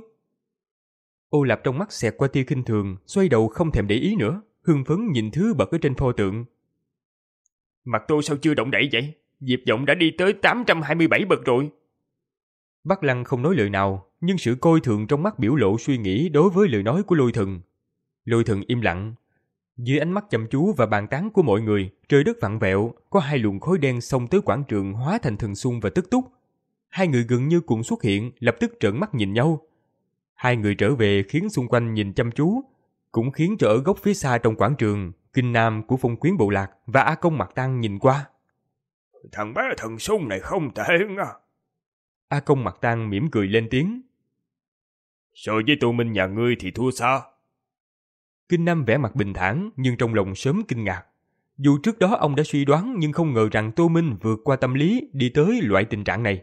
Speaker 1: Ô Lạp trong mắt xẹt qua tia khinh thường, xoay đầu không thèm để ý nữa, hưng phấn nhìn thứ bật ở trên pho tượng.
Speaker 2: Mặt Tô sao chưa động đậy vậy? Diệp Vọng đã đi tới tám trăm hai mươi bảy bậc rồi.
Speaker 1: Bắc Lăng không nói lời nào, nhưng sự coi thường trong mắt biểu lộ suy nghĩ đối với lời nói của Lôi Thần. Lôi Thần im lặng. Dưới ánh mắt chăm chú và bàn tán của mọi người, trời đất vặn vẹo, có hai luồng khói đen xông tới quảng trường hóa thành thần xung và tức túc. Hai người gần như cùng xuất hiện, lập tức trợn mắt nhìn nhau. Hai người trở về khiến xung quanh nhìn chăm chú, cũng khiến cho ở góc phía xa trong quảng trường, Kinh Nam của Phong Quyến bộ lạc và A Công Mặt Tang nhìn qua.
Speaker 2: Thằng bé thần xung này không tệ nha.
Speaker 1: A Công Mặt Tang mỉm cười lên tiếng.
Speaker 2: So với Tô Minh nhà ngươi thì thua xa.
Speaker 1: Kinh Nam vẻ mặt bình thản nhưng trong lòng sớm kinh ngạc. Dù trước đó ông đã suy đoán nhưng không ngờ rằng Tô Minh vượt qua tâm lý đi tới loại tình trạng này.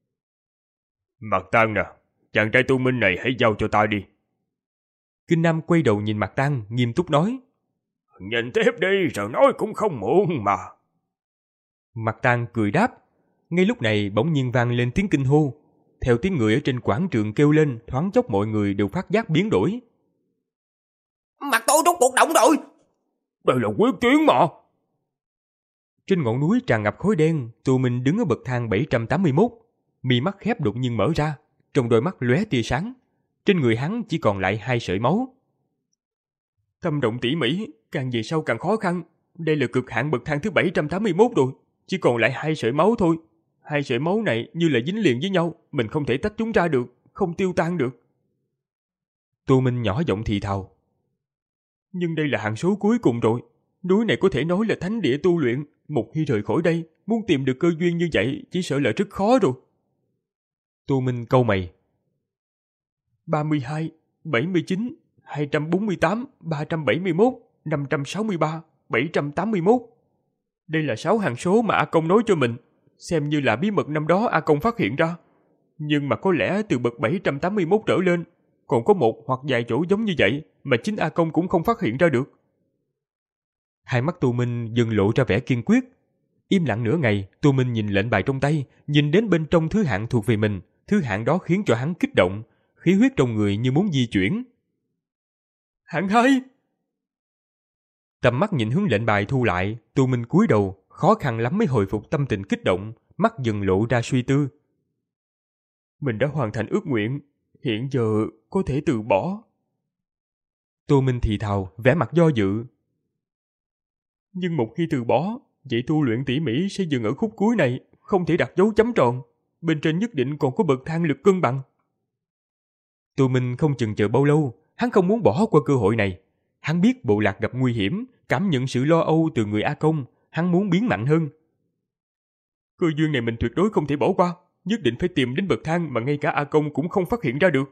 Speaker 2: Mặt Tang nè, chàng trai Tô Minh này hãy giao cho ta đi.
Speaker 1: Kinh Nam quay đầu nhìn Mặt Tang nghiêm túc nói.
Speaker 2: Nhìn tiếp đi rồi nói cũng không muộn mà.
Speaker 1: Mặt Tang cười đáp. Ngay lúc này bỗng nhiên vang lên tiếng kinh hô. Theo tiếng người ở trên quảng trường kêu lên, thoáng chốc mọi người đều phát giác biến đổi.
Speaker 3: Mặt Tô rốt cuộc động rồi.
Speaker 2: Đây là quyết chiến mà.
Speaker 1: Trên ngọn núi tràn ngập khói đen, Tô Minh đứng ở bậc thang bảy trăm tám mươi mốt. Mi mắt khép đột nhiên mở ra, trong đôi mắt lóe tia sáng. Trên người hắn chỉ còn lại hai sợi máu. Thâm động tỉ mỉ, càng về sau càng khó khăn. Đây là cực hạn bậc thang thứ bảy trăm tám mươi mốt rồi, chỉ còn lại hai sợi máu thôi. Hai sợi máu này như là dính liền với nhau, mình không thể tách chúng ra được, không tiêu tan được. Tô Minh nhỏ giọng thì thào. Nhưng đây là hạng số cuối cùng rồi. Núi này có thể nói là thánh địa tu luyện. Một khi rời khỏi đây, muốn tìm được cơ duyên như vậy chỉ sợ là rất khó rồi. Tô Minh cau mày. ba mươi hai, bảy mươi chín, hai trăm bốn mươi tám, ba trăm bảy mươi mốt, năm trăm sáu mươi ba, bảy trăm tám mươi mốt. Đây là sáu hạng số mà A Công nói cho mình, xem như là bí mật năm đó A Công phát hiện ra. Nhưng mà có lẽ từ bậc bảy trăm tám mươi mốt trở lên, còn có một hoặc vài chỗ giống như vậy mà chính A Công cũng không phát hiện ra được. Hai mắt Tô Minh dần lộ ra vẻ kiên quyết. Im lặng nửa ngày, Tô Minh nhìn lệnh bài trong tay, nhìn đến bên trong thứ hạng thuộc về mình. Thứ hạng đó khiến cho hắn kích động, khí huyết trong người như muốn di chuyển. Hạng hai! Tầm mắt nhìn hướng lệnh bài thu lại, Tô Minh cúi đầu, khó khăn lắm mới hồi phục tâm tình kích động, mắt dần lộ ra suy tư. Mình đã hoàn thành ước nguyện, hiện giờ có thể từ bỏ. Tô Minh thì thào, vẻ mặt do dự. Nhưng một khi từ bỏ, vậy tu luyện tỉ mỉ sẽ dừng ở khúc cuối này, không thể đặt dấu chấm tròn. Bên trên nhất định còn có bậc thang lực cân bằng. Tô Minh không chần chờ bao lâu, hắn không muốn bỏ qua cơ hội này. Hắn biết bộ lạc gặp nguy hiểm, cảm nhận sự lo âu từ người A Công, hắn muốn biến mạnh hơn. Cơ duyên này mình tuyệt đối không thể bỏ qua, nhất định phải tìm đến bậc thang mà ngay cả A Công cũng không phát hiện ra được.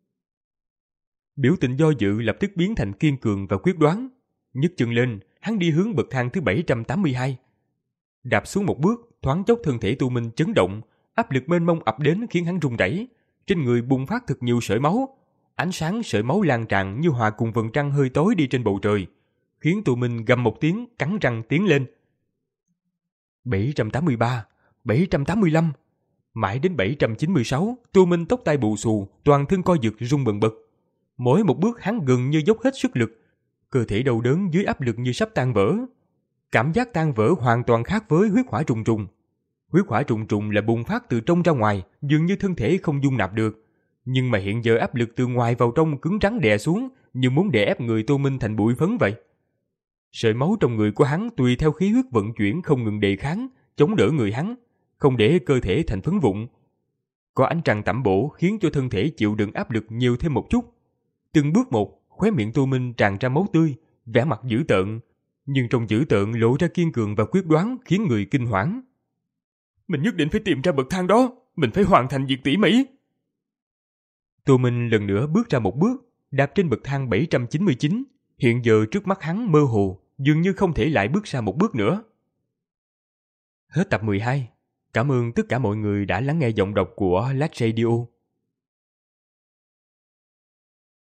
Speaker 1: Biểu tình do dự lập tức biến thành kiên cường và quyết đoán. Nhấc chân lên, hắn đi hướng bậc thang thứ bảy trăm tám mươi hai. Đạp xuống một bước, thoáng chốc thân thể Tô Minh chấn động, áp lực mênh mông ập đến khiến hắn run rẩy, trên người bùng phát thật nhiều sợi máu. Ánh sáng sợi máu lan tràn như hòa cùng vầng trăng hơi tối đi trên bầu trời, khiến Tô Minh gầm một tiếng, cắn răng tiến lên. bảy trăm tám mươi ba, bảy trăm tám mươi lăm, mãi đến bảy trăm chín mươi sáu, Tô Minh tóc tai bù xù, toàn thân co giật run bần bật. Mỗi một bước hắn gần như dốc hết sức lực, cơ thể đau đớn dưới áp lực như sắp tan vỡ. Cảm giác tan vỡ hoàn toàn khác với huyết hỏa trùng trùng. Huyết hỏa trùng trùng là bùng phát từ trong ra ngoài, dường như thân thể không dung nạp được. Nhưng mà hiện giờ áp lực từ ngoài vào trong cứng rắn đè xuống, như muốn đè ép người Tô Minh thành bụi phấn vậy. Sợi máu trong người của hắn tùy theo khí huyết vận chuyển không ngừng đề kháng, chống đỡ người hắn, không để cơ thể thành phấn vụn. Có ánh trăng tẩm bổ khiến cho thân thể chịu đựng áp lực nhiều thêm một chút. Từng bước một, khóe miệng Tô Minh tràn ra máu tươi, vẻ mặt dữ tợn, nhưng trong dữ tợn lộ ra kiên cường và quyết đoán khiến người kinh hoảng. Mình nhất định phải tìm ra bậc thang đó, mình phải hoàn thành việc tỉ mỉ. Tô Minh lần nữa bước ra một bước, đạp trên bậc thang bảy trăm chín mươi chín, hiện giờ trước mắt hắn mơ hồ, dường như không thể lại bước ra một bước nữa. Hết tập mười hai. Cảm ơn tất cả mọi người đã lắng nghe giọng đọc của Lát Radio.